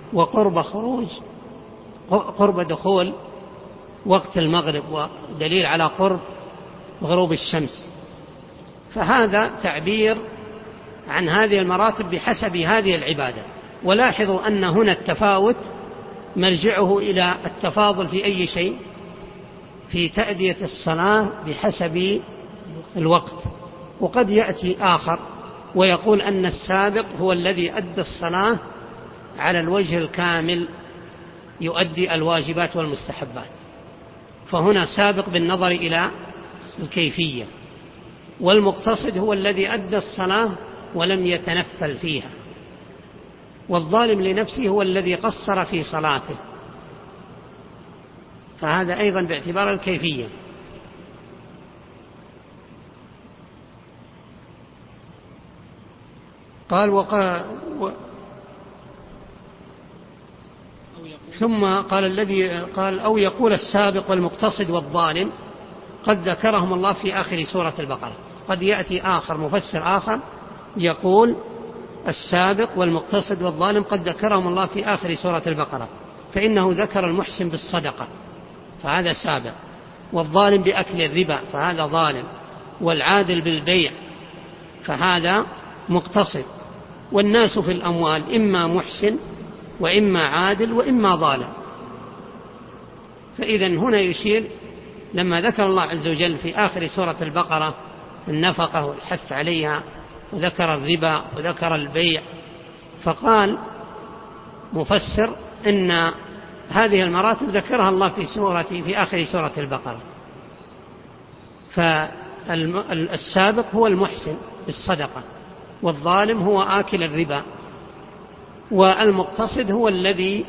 قرب دخول وقت المغرب، ودليل على قرب غروب الشمس. فهذا تعبير عن هذه المراتب بحسب هذه العبادة. ولاحظوا أن هنا التفاوت مرجعه إلى التفاضل في أي شيء؟ في تأدية الصلاة بحسب الوقت. وقد يأتي آخر ويقول أن السابق هو الذي أدى الصلاة على الوجه الكامل، يؤدي الواجبات والمستحبات، فهنا سابق بالنظر إلى الكيفية. والمقتصد هو الذي أدى الصلاة ولم يتنفل فيها. والظالم لنفسه هو الذي قصر في صلاته، فهذا أيضا باعتبار الكيفية. قال ثم قال الذي قال أو يقول السابق والمقتصد والظالم قد ذكرهم الله في آخر سورة البقرة. قد يأتي آخر مفسر آخر يقول السابق والمقتصد والظالم قد ذكرهم الله في آخر سورة البقرة، فإنه ذكر المحسن بالصدقة فهذا سابق، والظالم بأكل الربا فهذا ظالم، والعادل بالبيع فهذا مقتصد. والناس في الأموال إما محسن وإما عادل وإما ظالم. فإذا هنا يشير لما ذكر الله عز وجل في آخر سورة البقرة النفقة والحث عليها وذكر الربا وذكر البيع، فقال مفسر إن هذه المراتب ذكرها الله في آخر سورة البقرة. فالسابق هو المحسن بالصدقة، والظالم هو آكل الربا، والمقتصد هو الذي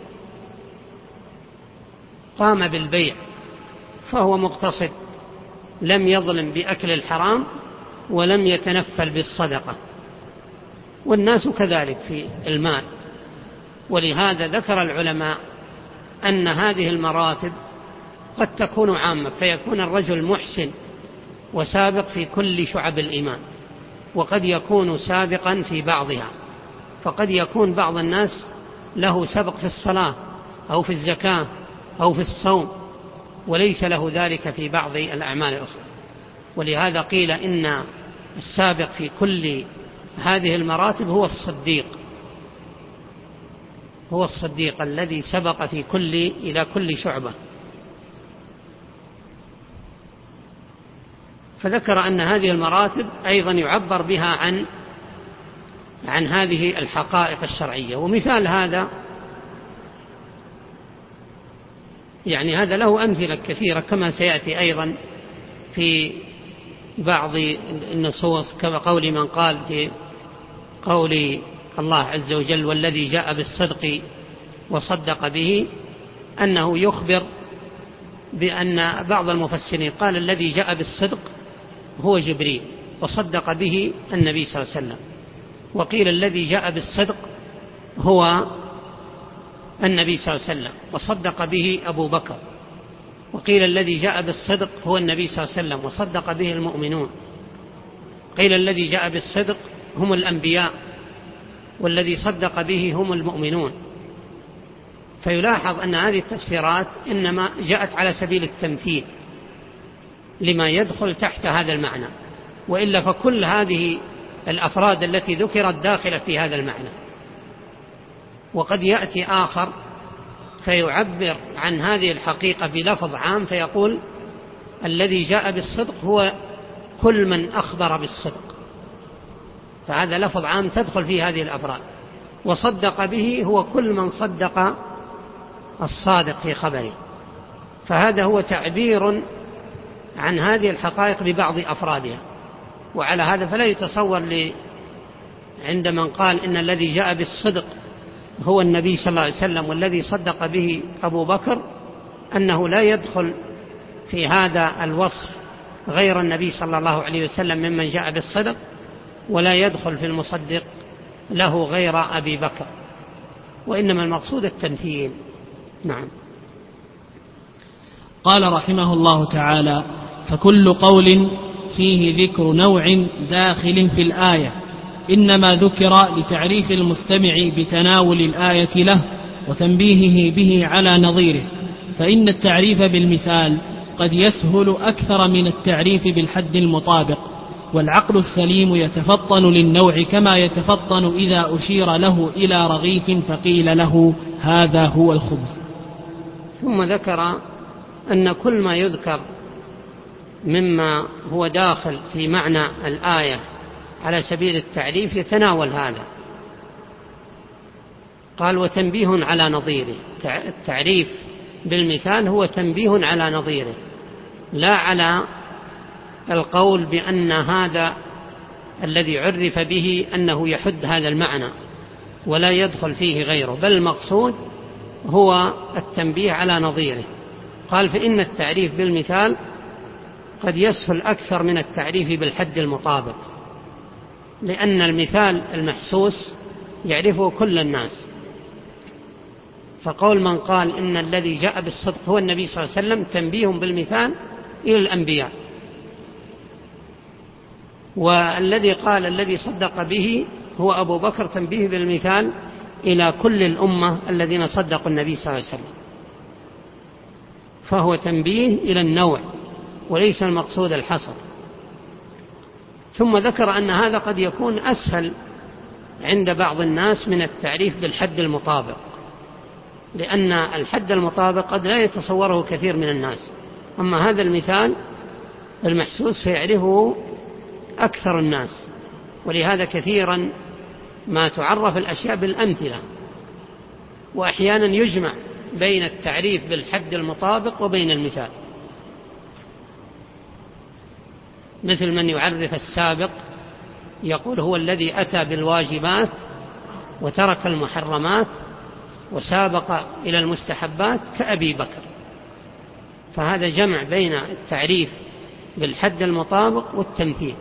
قام بالبيع فهو مقتصد، لم يظلم بأكل الحرام ولم يتنفل بالصدقة، والناس كذلك في المال. ولهذا ذكر العلماء أن هذه المراتب قد تكون عامة، فيكون الرجل محسن وسابق في كل شعب الإيمان، وقد يكون سابقا في بعضها، فقد يكون بعض الناس له سبق في الصلاة أو في الزكاة أو في الصوم وليس له ذلك في بعض الأعمال الأخرى. ولهذا قيل إن السابق في كل هذه المراتب هو الصديق الذي سبق إلى كل شعبة. فذكر أن هذه المراتب أيضا يعبر بها عن هذه الحقائق الشرعية. ومثال هذا يعني هذا له أمثلة كثيرة كما سيأتي أيضا في بعض النصوص، كقول من قال في قول الله عز وجل والذي جاء بالصدق وصدق به، أنه يخبر بأن بعض المفسرين قال الذي جاء بالصدق هو جبريل وصدق به النبي صلى الله عليه وسلم، وقيل الذي جاء بالصدق هو النبي صلى الله عليه وسلم وصدق به أبو بكر، وقيل الذي جاء بالصدق هو النبي صلى الله عليه وسلم وصدق به المؤمنون، قيل الذي جاء بالصدق هم الأنبياء والذي صدق به هم المؤمنون. فيلاحظ أن هذه التفسيرات إنما جاءت على سبيل التمثيل لما يدخل تحت هذا المعنى، وإلا فكل هذه الأفراد التي ذكرت داخلة في هذا المعنى. وقد يأتي آخر فيعبر عن هذه الحقيقة بلفظ عام فيقول الذي جاء بالصدق هو كل من أخبر بالصدق، فهذا لفظ عام تدخل فيه هذه الأفراد. وصدق به هو كل من صدق الصادق في خبره، فهذا هو تعبير عن هذه الحقائق ببعض أفرادها. وعلى هذا فلا يتصور عند من قال إن الذي جاء بالصدق هو النبي صلى الله عليه وسلم والذي صدق به أبو بكر أنه لا يدخل في هذا الوصف غير النبي صلى الله عليه وسلم ممن جاء بالصدق، ولا يدخل في المصدق له غير أبي بكر، وإنما المقصود التمثيل. نعم. قال رحمه الله تعالى: فكل قول فيه ذكر نوع داخل في الآية إنما ذكر لتعريف المستمع بتناول الآية له وتنبيهه به على نظيره، فإن التعريف بالمثال قد يسهل أكثر من التعريف بالحد المطابق، والعقل السليم يتفطن للنوع كما يتفطن إذا أشير له إلى رغيف فقيل له هذا هو الخبز. ثم ذكر أن كل ما يذكر مما هو داخل في معنى الآية على سبيل التعريف يتناول هذا. قال وتنبيه على نظيره. التعريف بالمثال هو تنبيه على نظيره، لا على القول بأن هذا الذي عرف به أنه يحد هذا المعنى ولا يدخل فيه غيره، بل المقصود هو التنبيه على نظيره. قال فإن التعريف بالمثال قد يسهل أكثر من التعريف بالحد المطابق، لأن المثال المحسوس يعرفه كل الناس. فقول من قال إن الذي جاء بالصدق هو النبي صلى الله عليه وسلم تنبيه بالمثال إلى الأنبياء، والذي قال الذي صدق به هو أبو بكر تنبيه بالمثال إلى كل الأمة الذين صدقوا النبي صلى الله عليه وسلم، فهو تنبيه إلى النوع وليس المقصود الحصر. ثم ذكر أن هذا قد يكون أسهل عند بعض الناس من التعريف بالحد المطابق، لأن الحد المطابق قد لا يتصوره كثير من الناس، أما هذا المثال المحسوس فيعرفه أكثر الناس، ولهذا كثيرا ما تعرف الأشياء بالأمثلة، وأحيانا يجمع بين التعريف بالحد المطابق وبين المثال، مثل من يعرف السابق يقول هو الذي أتى بالواجبات وترك المحرمات وسابق إلى المستحبات كأبي بكر، فهذا جمع بين التعريف بالحد المطابق والتمثيل.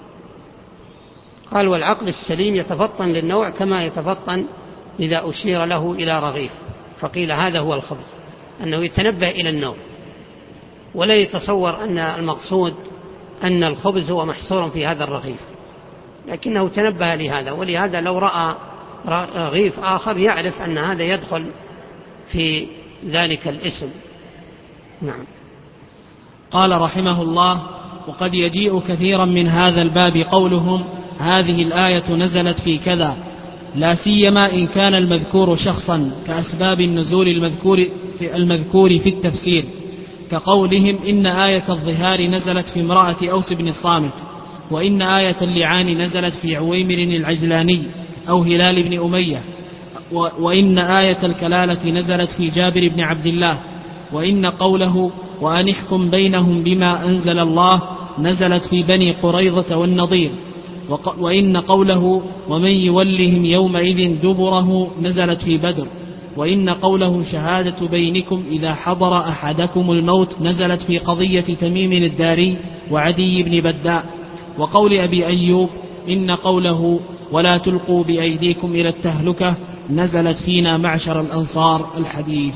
قال والعقل السليم يتفطن للنوع كما يتفطن إذا أشير له إلى رغيف، فقيل هذا هو الخبز، أنه يتنبه إلى النوع ولا يتصور أن المقصود أن الخبز هو محصور في هذا الرغيف، لكنه تنبه لهذا، ولهذا لو رأى رغيف آخر يعرف أن هذا يدخل في ذلك الاسم. نعم. قال رحمه الله: وقد يجيء كثيرا من هذا الباب قولهم هذه الآية نزلت في كذا، لا سيما إن كان المذكور شخصا كأسباب النزول المذكور في التفسير، كقولهم إن آية الظهار نزلت في امرأة أوس بن الصامت، وإن آية اللعان نزلت في عويمر العجلاني أو هلال بن أمية، وإن آية الكلالة نزلت في جابر بن عبد الله، وإن قوله وأن احكم بينهم بما أنزل الله نزلت في بني قريظة والنضير، وإن قوله ومن يولهم يومئذ دبره نزلت في بدر، وإن قوله شهادة بينكم إذا حضر أحدكم الموت نزلت في قضية تميم الداري وعدي بن بداء، وقول أبي أيوب إن قوله ولا تلقوا بأيديكم إلى التهلكة نزلت فينا معشر الأنصار الحديث.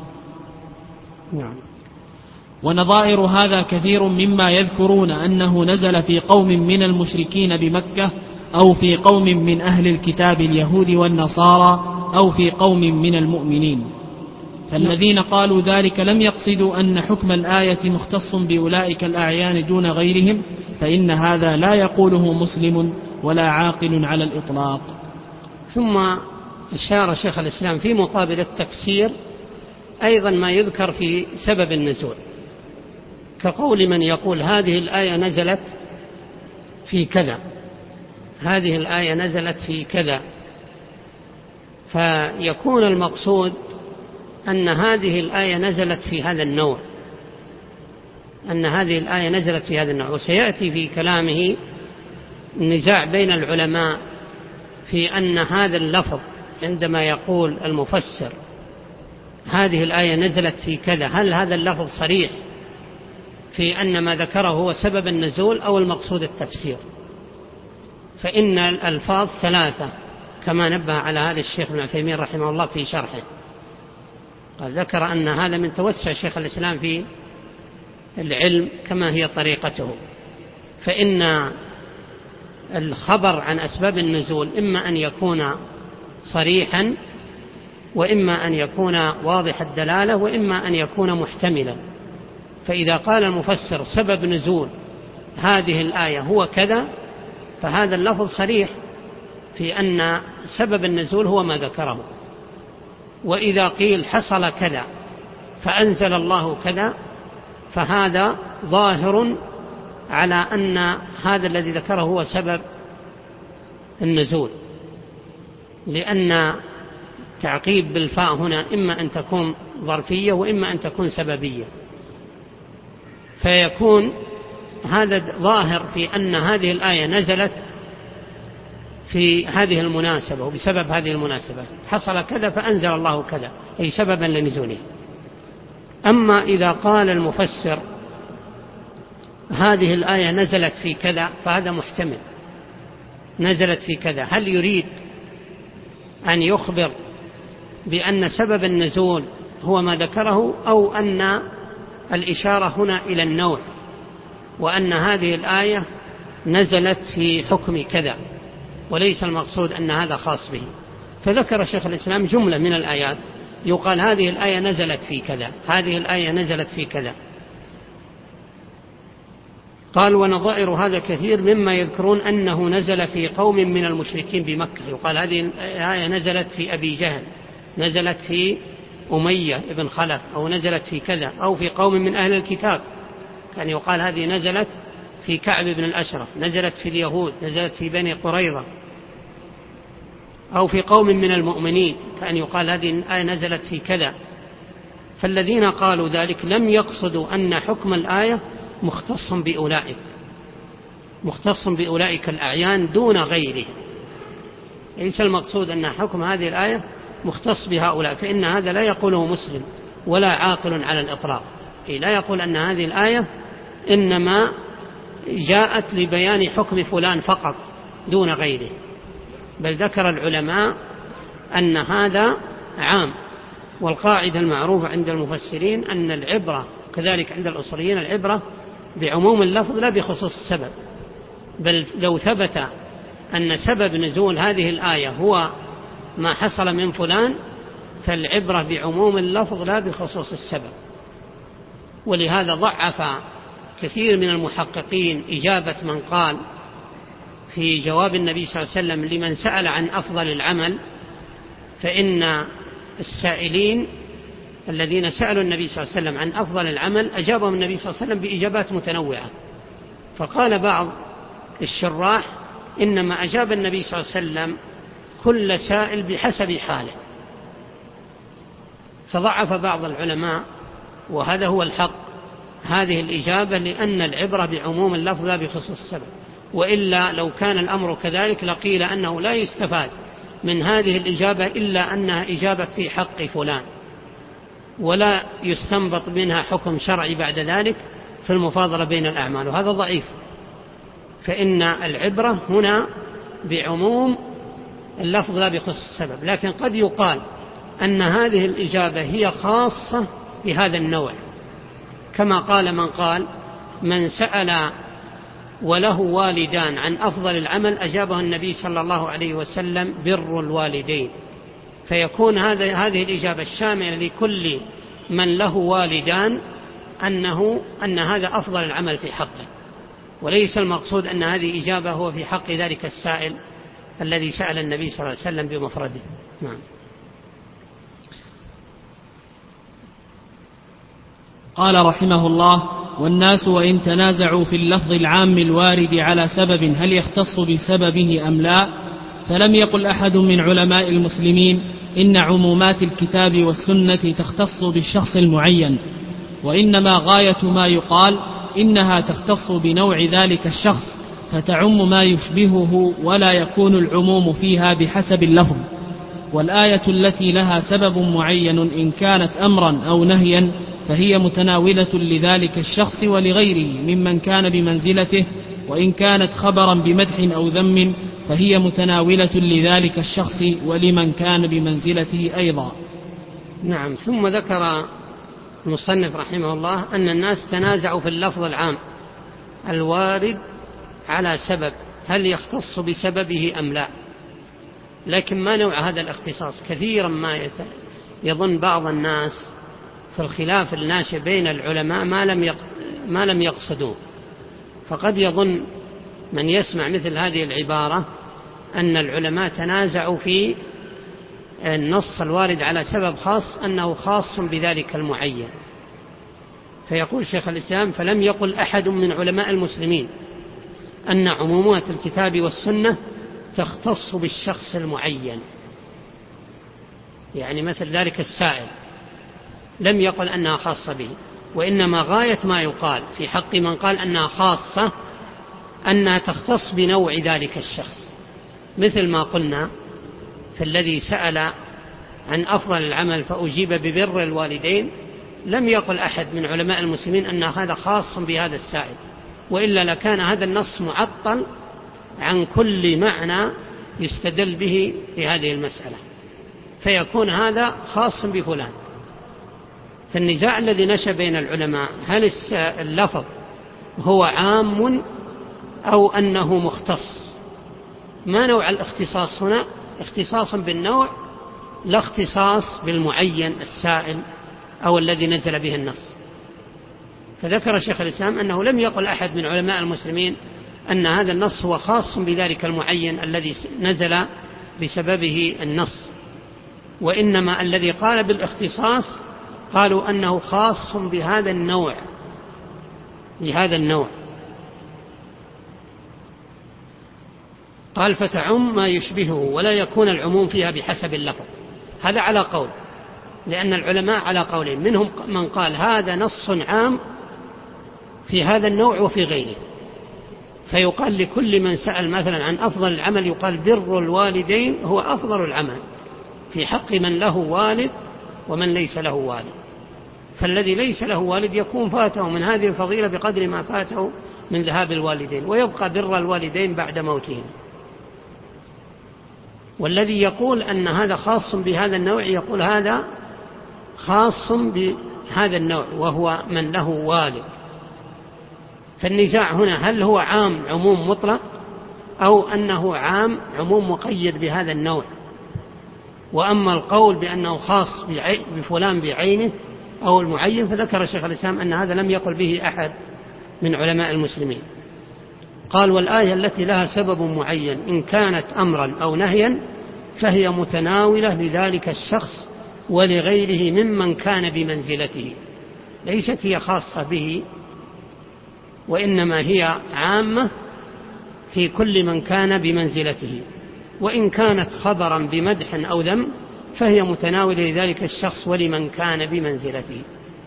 نعم. ونظائر هذا كثير مما يذكرون أنه نزل في قوم من المشركين بمكة، أو في قوم من أهل الكتاب اليهود والنصارى، أو في قوم من المؤمنين. فالذين قالوا ذلك لم يقصدوا أن حكم الآية مختص بأولئك الأعيان دون غيرهم، فإن هذا لا يقوله مسلم ولا عاقل على الإطلاق. ثم أشار شيخ الإسلام في مقابل التفسير أيضا ما يذكر في سبب النزول، كقول من يقول هذه الآية نزلت في كذا، هذه الآية نزلت في كذا، فيكون المقصود أن هذه الآية نزلت في هذا النوع، أن هذه الآية نزلت في هذا النوع. وسيأتي في كلامه النزاع بين العلماء في أن هذا اللفظ عندما يقول المفسر هذه الآية نزلت في كذا، هل هذا اللفظ صريح في أن ما ذكره هو سبب النزول أو المقصود التفسير؟ فإن الألفاظ ثلاثة كما نبه على هذا الشيخ ابن عثيمين رحمه الله في شرحه، قال ذكر أن هذا من توسع شيخ الإسلام في العلم كما هي طريقته، فإن الخبر عن أسباب النزول إما أن يكون صريحا، وإما أن يكون واضح الدلالة، وإما أن يكون محتملا. فإذا قال المفسر سبب نزول هذه الآية هو كذا، فهذا اللفظ صريح في أن سبب النزول هو ما ذكره. وإذا قيل حصل كذا فأنزل الله كذا، فهذا ظاهر على أن هذا الذي ذكره هو سبب النزول، لأن تعقيب بالفاء هنا إما أن تكون ظرفية وإما أن تكون سببية، فيكون هذا ظاهر في أن هذه الآية نزلت في هذه المناسبة وبسبب هذه المناسبة، حصل كذا فأنزل الله كذا، أي سببا لنزوله. أما إذا قال المفسر هذه الآية نزلت في كذا، فهذا محتمل، نزلت في كذا، هل يريد أن يخبر بأن سبب النزول هو ما ذكره، أو أن الإشارة هنا إلى النوع، وأن هذه الآية نزلت في حكم كذا وليس المقصود أن هذا خاص به. فذكر شيخ الإسلام جملة من الآيات يقال هذه الآية نزلت في كذا، هذه الآية نزلت في كذا. قال ونظائر هذا كثير مما يذكرون أنه نزل في قوم من المشركين بمكة، يقال هذه الآية نزلت في أبي جهل، نزلت في أمية بن خلف، أو نزلت في كذا، أو في قوم من أهل الكتاب، كان يقال هذه نزلت في كعب بن الأشرف، نزلت في اليهود، نزلت في بني قريظة، أو في قوم من المؤمنين، كان يقال هذه الآية نزلت في كذا. فالذين قالوا ذلك لم يقصدوا أن حكم الآية مختص بأولئك الأعيان دون غيره، ليس المقصود أن حكم هذه الآية مختص بهؤلاء، فإن هذا لا يقوله مسلم ولا عاقل على الإطلاق. لا يقول أن هذه الآية إنما جاءت لبيان حكم فلان فقط دون غيره، بل ذكر العلماء أن هذا عام. والقاعدة المعروفة عند المفسرين أن العبرة، كذلك عند الأصوليين، العبرة بعموم اللفظ لا بخصوص السبب، بل لو ثبت أن سبب نزول هذه الآية هو ما حصل من فلان فالعبرة بعموم اللفظ لا بخصوص السبب. ولهذا ضعف كثير من المحققين إجابة من قال في جواب النبي صلى الله عليه وسلم لمن سأل عن أفضل العمل، فإن السائلين الذين سألوا النبي صلى الله عليه وسلم عن أفضل العمل أجابهم النبي صلى الله عليه وسلم بإجابات متنوعة. فقال بعض الشراح إنما أجاب النبي صلى الله عليه وسلم كل سائل بحسب حاله. فضعف بعض العلماء، وهذا هو الحق، هذه الإجابة، لأن العبرة بعموم اللفظ لا بخصوص السبب. وإلا لو كان الأمر كذلك لقيل أنه لا يستفاد من هذه الإجابة إلا أنها إجابة في حق فلان، ولا يستنبط منها حكم شرعي بعد ذلك في المفاضلة بين الأعمال، وهذا ضعيف. فإن العبرة هنا بعموم اللفظ لا بخصوص السبب. لكن قد يقال أن هذه الإجابة هي خاصة بهذا النوع، كما قال من قال من سأل وله والدان عن أفضل العمل أجابه النبي صلى الله عليه وسلم بر الوالدين، فيكون هذه الإجابة الشاملة لكل من له والدان أن هذا أفضل العمل في حقه، وليس المقصود أن هذه إجابة هو في حق ذلك السائل الذي سأل النبي صلى الله عليه وسلم بمفرده. نعم. قال رحمه الله: والناس وإن تنازعوا في اللفظ العام الوارد على سبب هل يختص بسببه أم لا، فلم يقل أحد من علماء المسلمين إن عمومات الكتاب والسنة تختص بالشخص المعين، وإنما غاية ما يقال إنها تختص بنوع ذلك الشخص فتعم ما يشبهه، ولا يكون العموم فيها بحسب اللفظ. والآية التي لها سبب معين إن كانت أمرا أو نهيا فهي متناولة لذلك الشخص ولغيره ممن كان بمنزلته، وإن كانت خبرا بمدح أو ذم فهي متناولة لذلك الشخص ولمن كان بمنزلته أيضا. نعم. ثم ذكر المصنف رحمه الله أن الناس تنازعوا في اللفظ العام الوارد على سبب هل يختص بسببه أم لا. لكن ما نوع هذا الاختصاص؟ كثيرا يظن بعض الناس في الخلاف الناشئ بين العلماء ما لم يقصدوه، فقد يظن من يسمع مثل هذه العبارة أن العلماء تنازعوا في النص الوارد على سبب خاص أنه خاص بذلك المعين. فيقول شيخ الإسلام: فلم يقل أحد من علماء المسلمين أن عمومات الكتاب والسنة تختص بالشخص المعين، يعني مثل ذلك السائل لم يقل أنها خاصة به، وإنما غاية ما يقال في حق من قال أنها خاصة أنها تختص بنوع ذلك الشخص، مثل ما قلنا في الذي سأل عن أفضل العمل فأجيب ببر الوالدين، لم يقل أحد من علماء المسلمين أن هذا خاص بهذا السائل، وإلا لكان هذا النص معطل عن كل معنى يستدل به في هذه المسألة، فيكون هذا خاص بفلان. فالنزاع الذي نشأ بين العلماء هل اللفظ هو عام أو أنه مختص؟ ما نوع الاختصاص هنا؟ اختصاص بالنوع لا اختصاص بالمعين السائل أو الذي نزل به النص. فذكر شيخ الإسلام أنه لم يقل أحد من علماء المسلمين أن هذا النص هو خاص بذلك المعين الذي نزل بسببه النص، وإنما الذي قال بالاختصاص قالوا أنه خاص بهذا النوع، قال فتعم ما يشبهه ولا يكون العموم فيها بحسب اللفظ. هذا على قول، لأن العلماء على قولين، منهم من قال هذا نص عام في هذا النوع وفي غيره، فيقال لكل من سأل مثلا عن أفضل العمل يقال بر الوالدين هو أفضل العمل في حق من له والد ومن ليس له والد، فالذي ليس له والد يكون فاته من هذه الفضيلة بقدر ما فاته من ذهاب الوالدين، ويبقى بر الوالدين بعد موتهم. والذي يقول أن هذا خاص بهذا النوع يقول هذا خاص بهذا النوع وهو من له والد. فالنزاع هنا هل هو عام عموم مطلق أو أنه عام عموم مقيد بهذا النوع. وأما القول بأنه خاص بفلان بعينه أو المعين فذكر شيخ الإسلام أن هذا لم يقل به أحد من علماء المسلمين. قال والآية التي لها سبب معين إن كانت أمرا أو نهيا فهي متناولة لذلك الشخص ولغيره ممن كان بمنزلته، ليست هي خاصة به وإنما هي عامة في كل من كان بمنزلته، وإن كانت خبرا بمدح أو ذم فهي متناولة لذلك الشخص ولمن كان بمنزلته،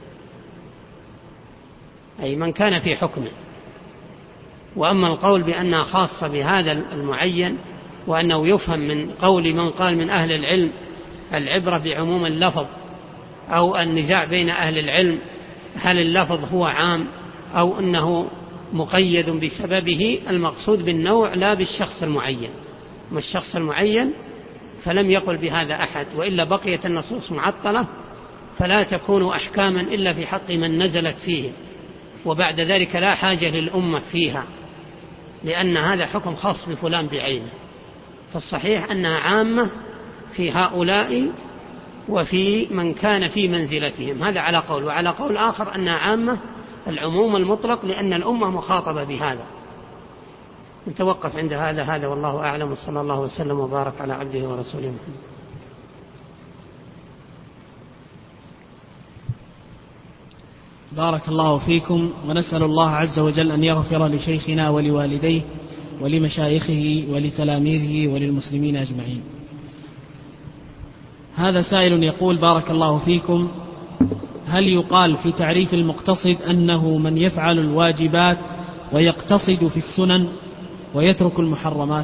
أي من كان في حكمه. وأما القول بأنها خاصة بهذا المعين وأنه يفهم من قول من قال من أهل العلم العبرة بعموم اللفظ، أو النزاع بين أهل العلم هل اللفظ هو عام أو أنه مقيد بسببه، المقصود بالنوع لا بالشخص المعين. ما الشخص المعين فلم يقل بهذا أحد، وإلا بقيت النصوص معطلة فلا تكون أحكاما إلا في حق من نزلت فيه، وبعد ذلك لا حاجة للأمة فيها لأن هذا حكم خاص بفلان بعينه. فالصحيح أنها عامة في هؤلاء وفي من كان في منزلتهم، هذا على قول. وعلى قول آخر أنها عامة العموم المطلق لأن الأمة مخاطبة بهذا. نتوقف عند هذا والله أعلم، وصلى الله وسلم وبارك على عبده ورسوله محمد. بارك الله فيكم، ونسأل الله عز وجل أن يغفر لشيخنا ولوالديه ولمشايخه ولتلاميذه وللمسلمين أجمعين. هذا سائل يقول بارك الله فيكم، هل يقال في تعريف المقتصد أنه من يفعل الواجبات ويقتصد في السنن ويترك المحرمات؟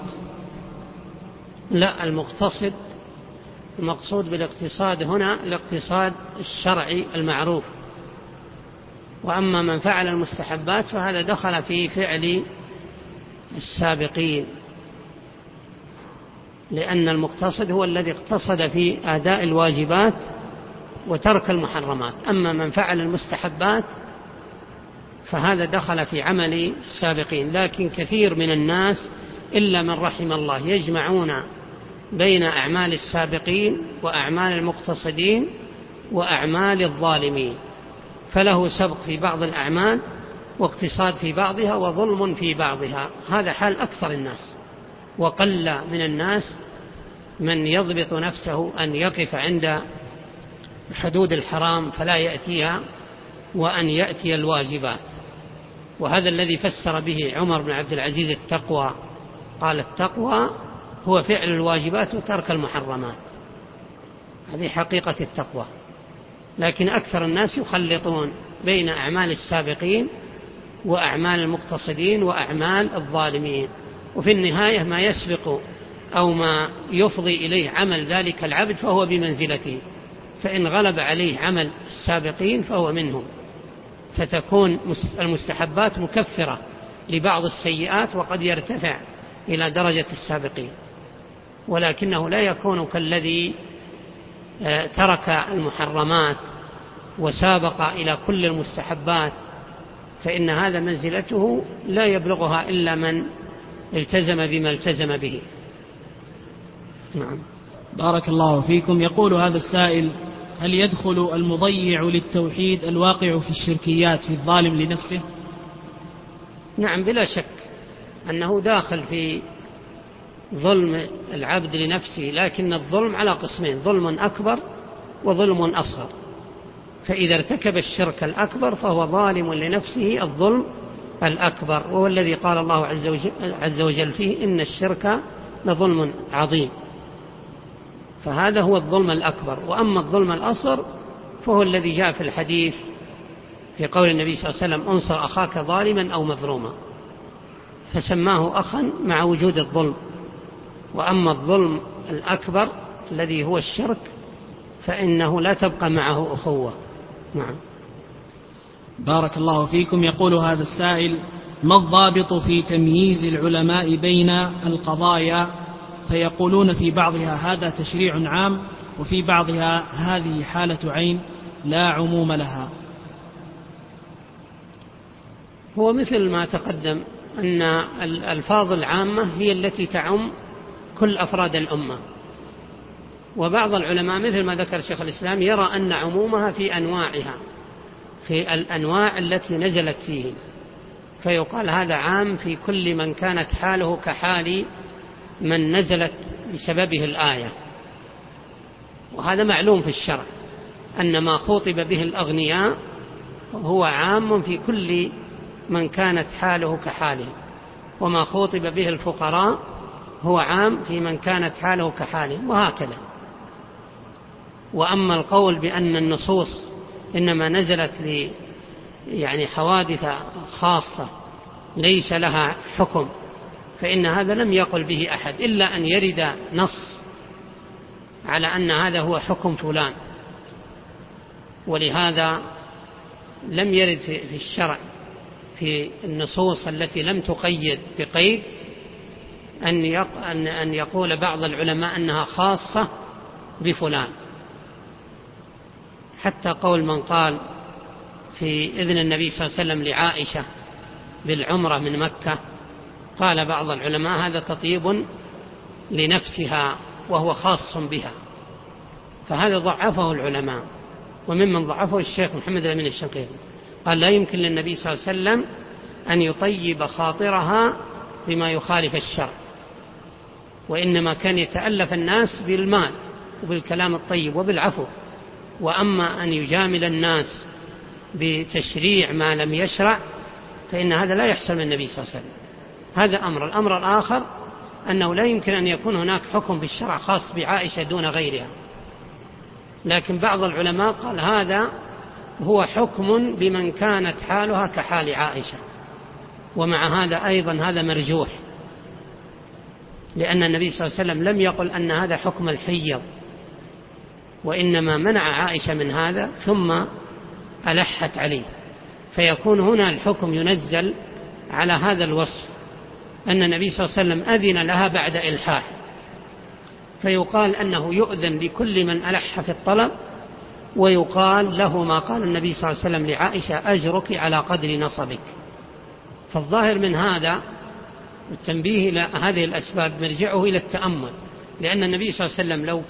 لا، المقصود بالاقتصاد هنا الاقتصاد الشرعي المعروف. وأما من فعل المستحبات فهذا دخل في فعل السابقين، لأن المقتصد هو الذي اقتصد في أداء الواجبات وترك المحرمات. أما من فعل المستحبات فهذا دخل في عمل السابقين. لكن كثير من الناس إلا من رحم الله يجمعون بين أعمال السابقين وأعمال المقتصدين وأعمال الظالمين، فله سبق في بعض الأعمال واقتصاد في بعضها وظلم في بعضها. هذا حال أكثر الناس، وقل من الناس من يضبط نفسه أن يقف عند حدود الحرام فلا يأتيها وأن يأتي الواجبات. وهذا الذي فسر به عمر بن عبد العزيز التقوى، قال التقوى هو فعل الواجبات وترك المحرمات، هذه حقيقة التقوى. لكن أكثر الناس يخلطون بين أعمال السابقين وأعمال المقتصدين وأعمال الظالمين، وفي النهاية ما يسبق أو ما يفضي إليه عمل ذلك العبد فهو بمنزلته، فإن غلب عليه عمل السابقين فهو منهم، فتكون المستحبات مكفرة لبعض السيئات وقد يرتفع إلى درجة السابقين. ولكنه لا يكون كالذي ترك المحرمات وسابق إلى كل المستحبات، فإن هذا منزلته لا يبلغها إلا من التزم بما التزم به. نعم. بارك الله فيكم. يقول هذا السائل: هل يدخل المضيع للتوحيد الواقع في الشركيات في الظالم لنفسه؟ نعم، بلا شك أنه داخل في ظلم العبد لنفسه، لكن الظلم على قسمين: ظلم أكبر وظلم أصغر. فإذا ارتكب الشرك الأكبر فهو ظالم لنفسه الظلم الأكبر، وهو الذي قال الله عز وجل فيه: إن الشرك لظلم عظيم. فهذا هو الظلم الأكبر. وأما الظلم الأصغر فهو الذي جاء في الحديث في قول النبي صلى الله عليه وسلم: انصر أخاك ظالما أو مظلوما، فسماه أخا مع وجود الظلم. وأما الظلم الأكبر الذي هو الشرك فإنه لا تبقى معه أخوة. نعم. بارك الله فيكم. يقول هذا السائل: ما الضابط في تمييز العلماء بين القضايا، فيقولون في بعضها هذا تشريع عام، وفي بعضها هذه حالة عين لا عموم لها؟ هو مثل ما تقدم أن الألفاظ العامة هي التي تعم كل أفراد الأمة، وبعض العلماء مثل ما ذكر شيخ الإسلام يرى أن عمومها في أنواعها، في الأنواع التي نزلت فيه، فيقال هذا عام في كل من كانت حاله كحال من نزلت بسببه الآية. وهذا معلوم في الشرع أن ما خوطب به الأغنياء هو عام في كل من كانت حاله كحاله، وما خوطب به الفقراء هو عام في من كانت حاله كحاله، وهكذا. وأما القول بأن النصوص إنما نزلت يعني حوادث خاصة ليس لها حكم، فإن هذا لم يقل به أحد إلا أن يرد نص على أن هذا هو حكم فلان. ولهذا لم يرد في الشرع في النصوص التي لم تقيد بقيد أن يقول بعض العلماء أنها خاصة بفلان. حتى قول من قال في إذن النبي صلى الله عليه وسلم لعائشة بالعمرة من مكة، قال بعض العلماء هذا تطيب لنفسها وهو خاص بها، فهذا ضعفه العلماء. وممن ضعفه الشيخ محمد الأمين الشنقيطي، قال لا يمكن للنبي صلى الله عليه وسلم أن يطيب خاطرها بما يخالف الشرع، وإنما كان يتألف الناس بالمال وبالكلام الطيب وبالعفو. وأما أن يجامل الناس بتشريع ما لم يشرع فإن هذا لا يحصل من النبي صلى الله عليه وسلم. هذا أمر. الأمر الآخر أنه لا يمكن أن يكون هناك حكم في الشرع خاص بعائشة دون غيرها، لكن بعض العلماء قال هذا هو حكم بمن كانت حالها كحال عائشة. ومع هذا أيضا هذا مرجوح، لأن النبي صلى الله عليه وسلم لم يقل أن هذا حكم الحيض، وإنما منع عائشة من هذا ثم ألحت عليه، فيكون هنا الحكم ينزل على هذا الوصف، أن النبي صلى الله عليه وسلم أذن لها بعد إلحاح، فيقال أنه يؤذن لكل من ألح في الطلب، ويقال له ما قال النبي صلى الله عليه وسلم لعائشة: أجرك على قدر نصبك. فالظاهر من هذا التنبيه إلى هذه الأسباب مرجعه إلى التأمل، لأن النبي صلى الله عليه وسلم لو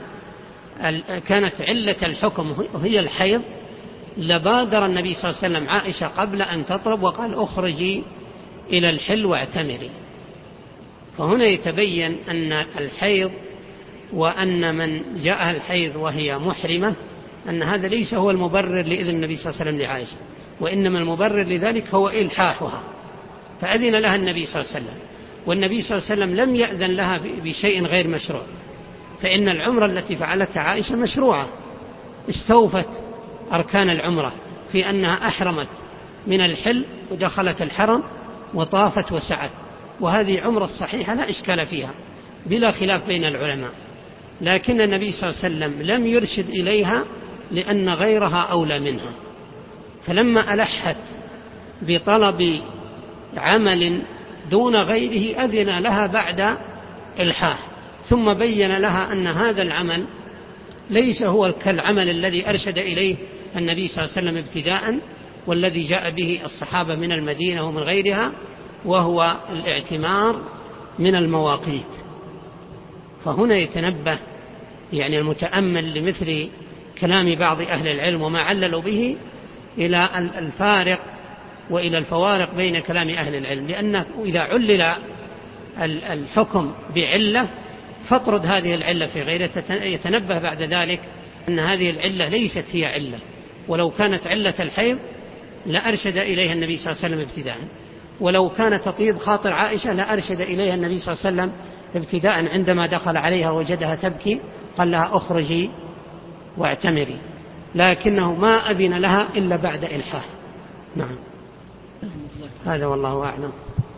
كانت علة الحكم هي الحيض لبادر النبي صلى الله عليه وسلم عائشة قبل أن تطلب وقال: أخرجي إلى الحل واعتمري. فهنا يتبين أن الحيض وأن من جاءها الحيض وهي محرمة أن هذا ليس هو المبرر لإذن النبي صلى الله عليه وسلم لعائشة، وإنما المبرر لذلك هو إلحاحها، فأذن لها النبي صلى الله عليه وسلم. والنبي صلى الله عليه وسلم لم يأذن لها بشيء غير مشروع، فإن العمرة التي فعلتها عائشة مشروعة، استوفت أركان العمرة في أنها أحرمت من الحل ودخلت الحرم وطافت وسعت، وهذه عمرة صحيحة لا إشكال فيها بلا خلاف بين العلماء. لكن النبي صلى الله عليه وسلم لم يرشد إليها لأن غيرها أولى منها، فلما ألحت بطلب عمل دون غيره أذن لها بعد إلحاح، ثم بين لها أن هذا العمل ليس هو كالعمل الذي أرشد إليه النبي صلى الله عليه وسلم ابتداء والذي جاء به الصحابة من المدينة ومن غيرها، وهو الاعتمار من المواقيت. فهنا يتنبه يعني المتأمل لمثل كلام بعض أهل العلم وما عللوا به إلى الفارق وإلى الفوارق بين كلام أهل العلم، لأنه إذا علل الحكم بعلة فاطرد هذه العلة في غيره. يتنبه بعد ذلك أن هذه العلة ليست هي علة، ولو كانت علة الحيض لأرشد إليها النبي صلى الله عليه وسلم ابتداء، ولو كان تطيب خاطر عائشة لأرشد إليها النبي صلى الله عليه وسلم ابتداء. عندما دخل عليها وجدها تبكي قال لها اخرجي واعتمري، لكنه ما أذن لها إلا بعد إلحاح. نعم، هذا والله أعلم.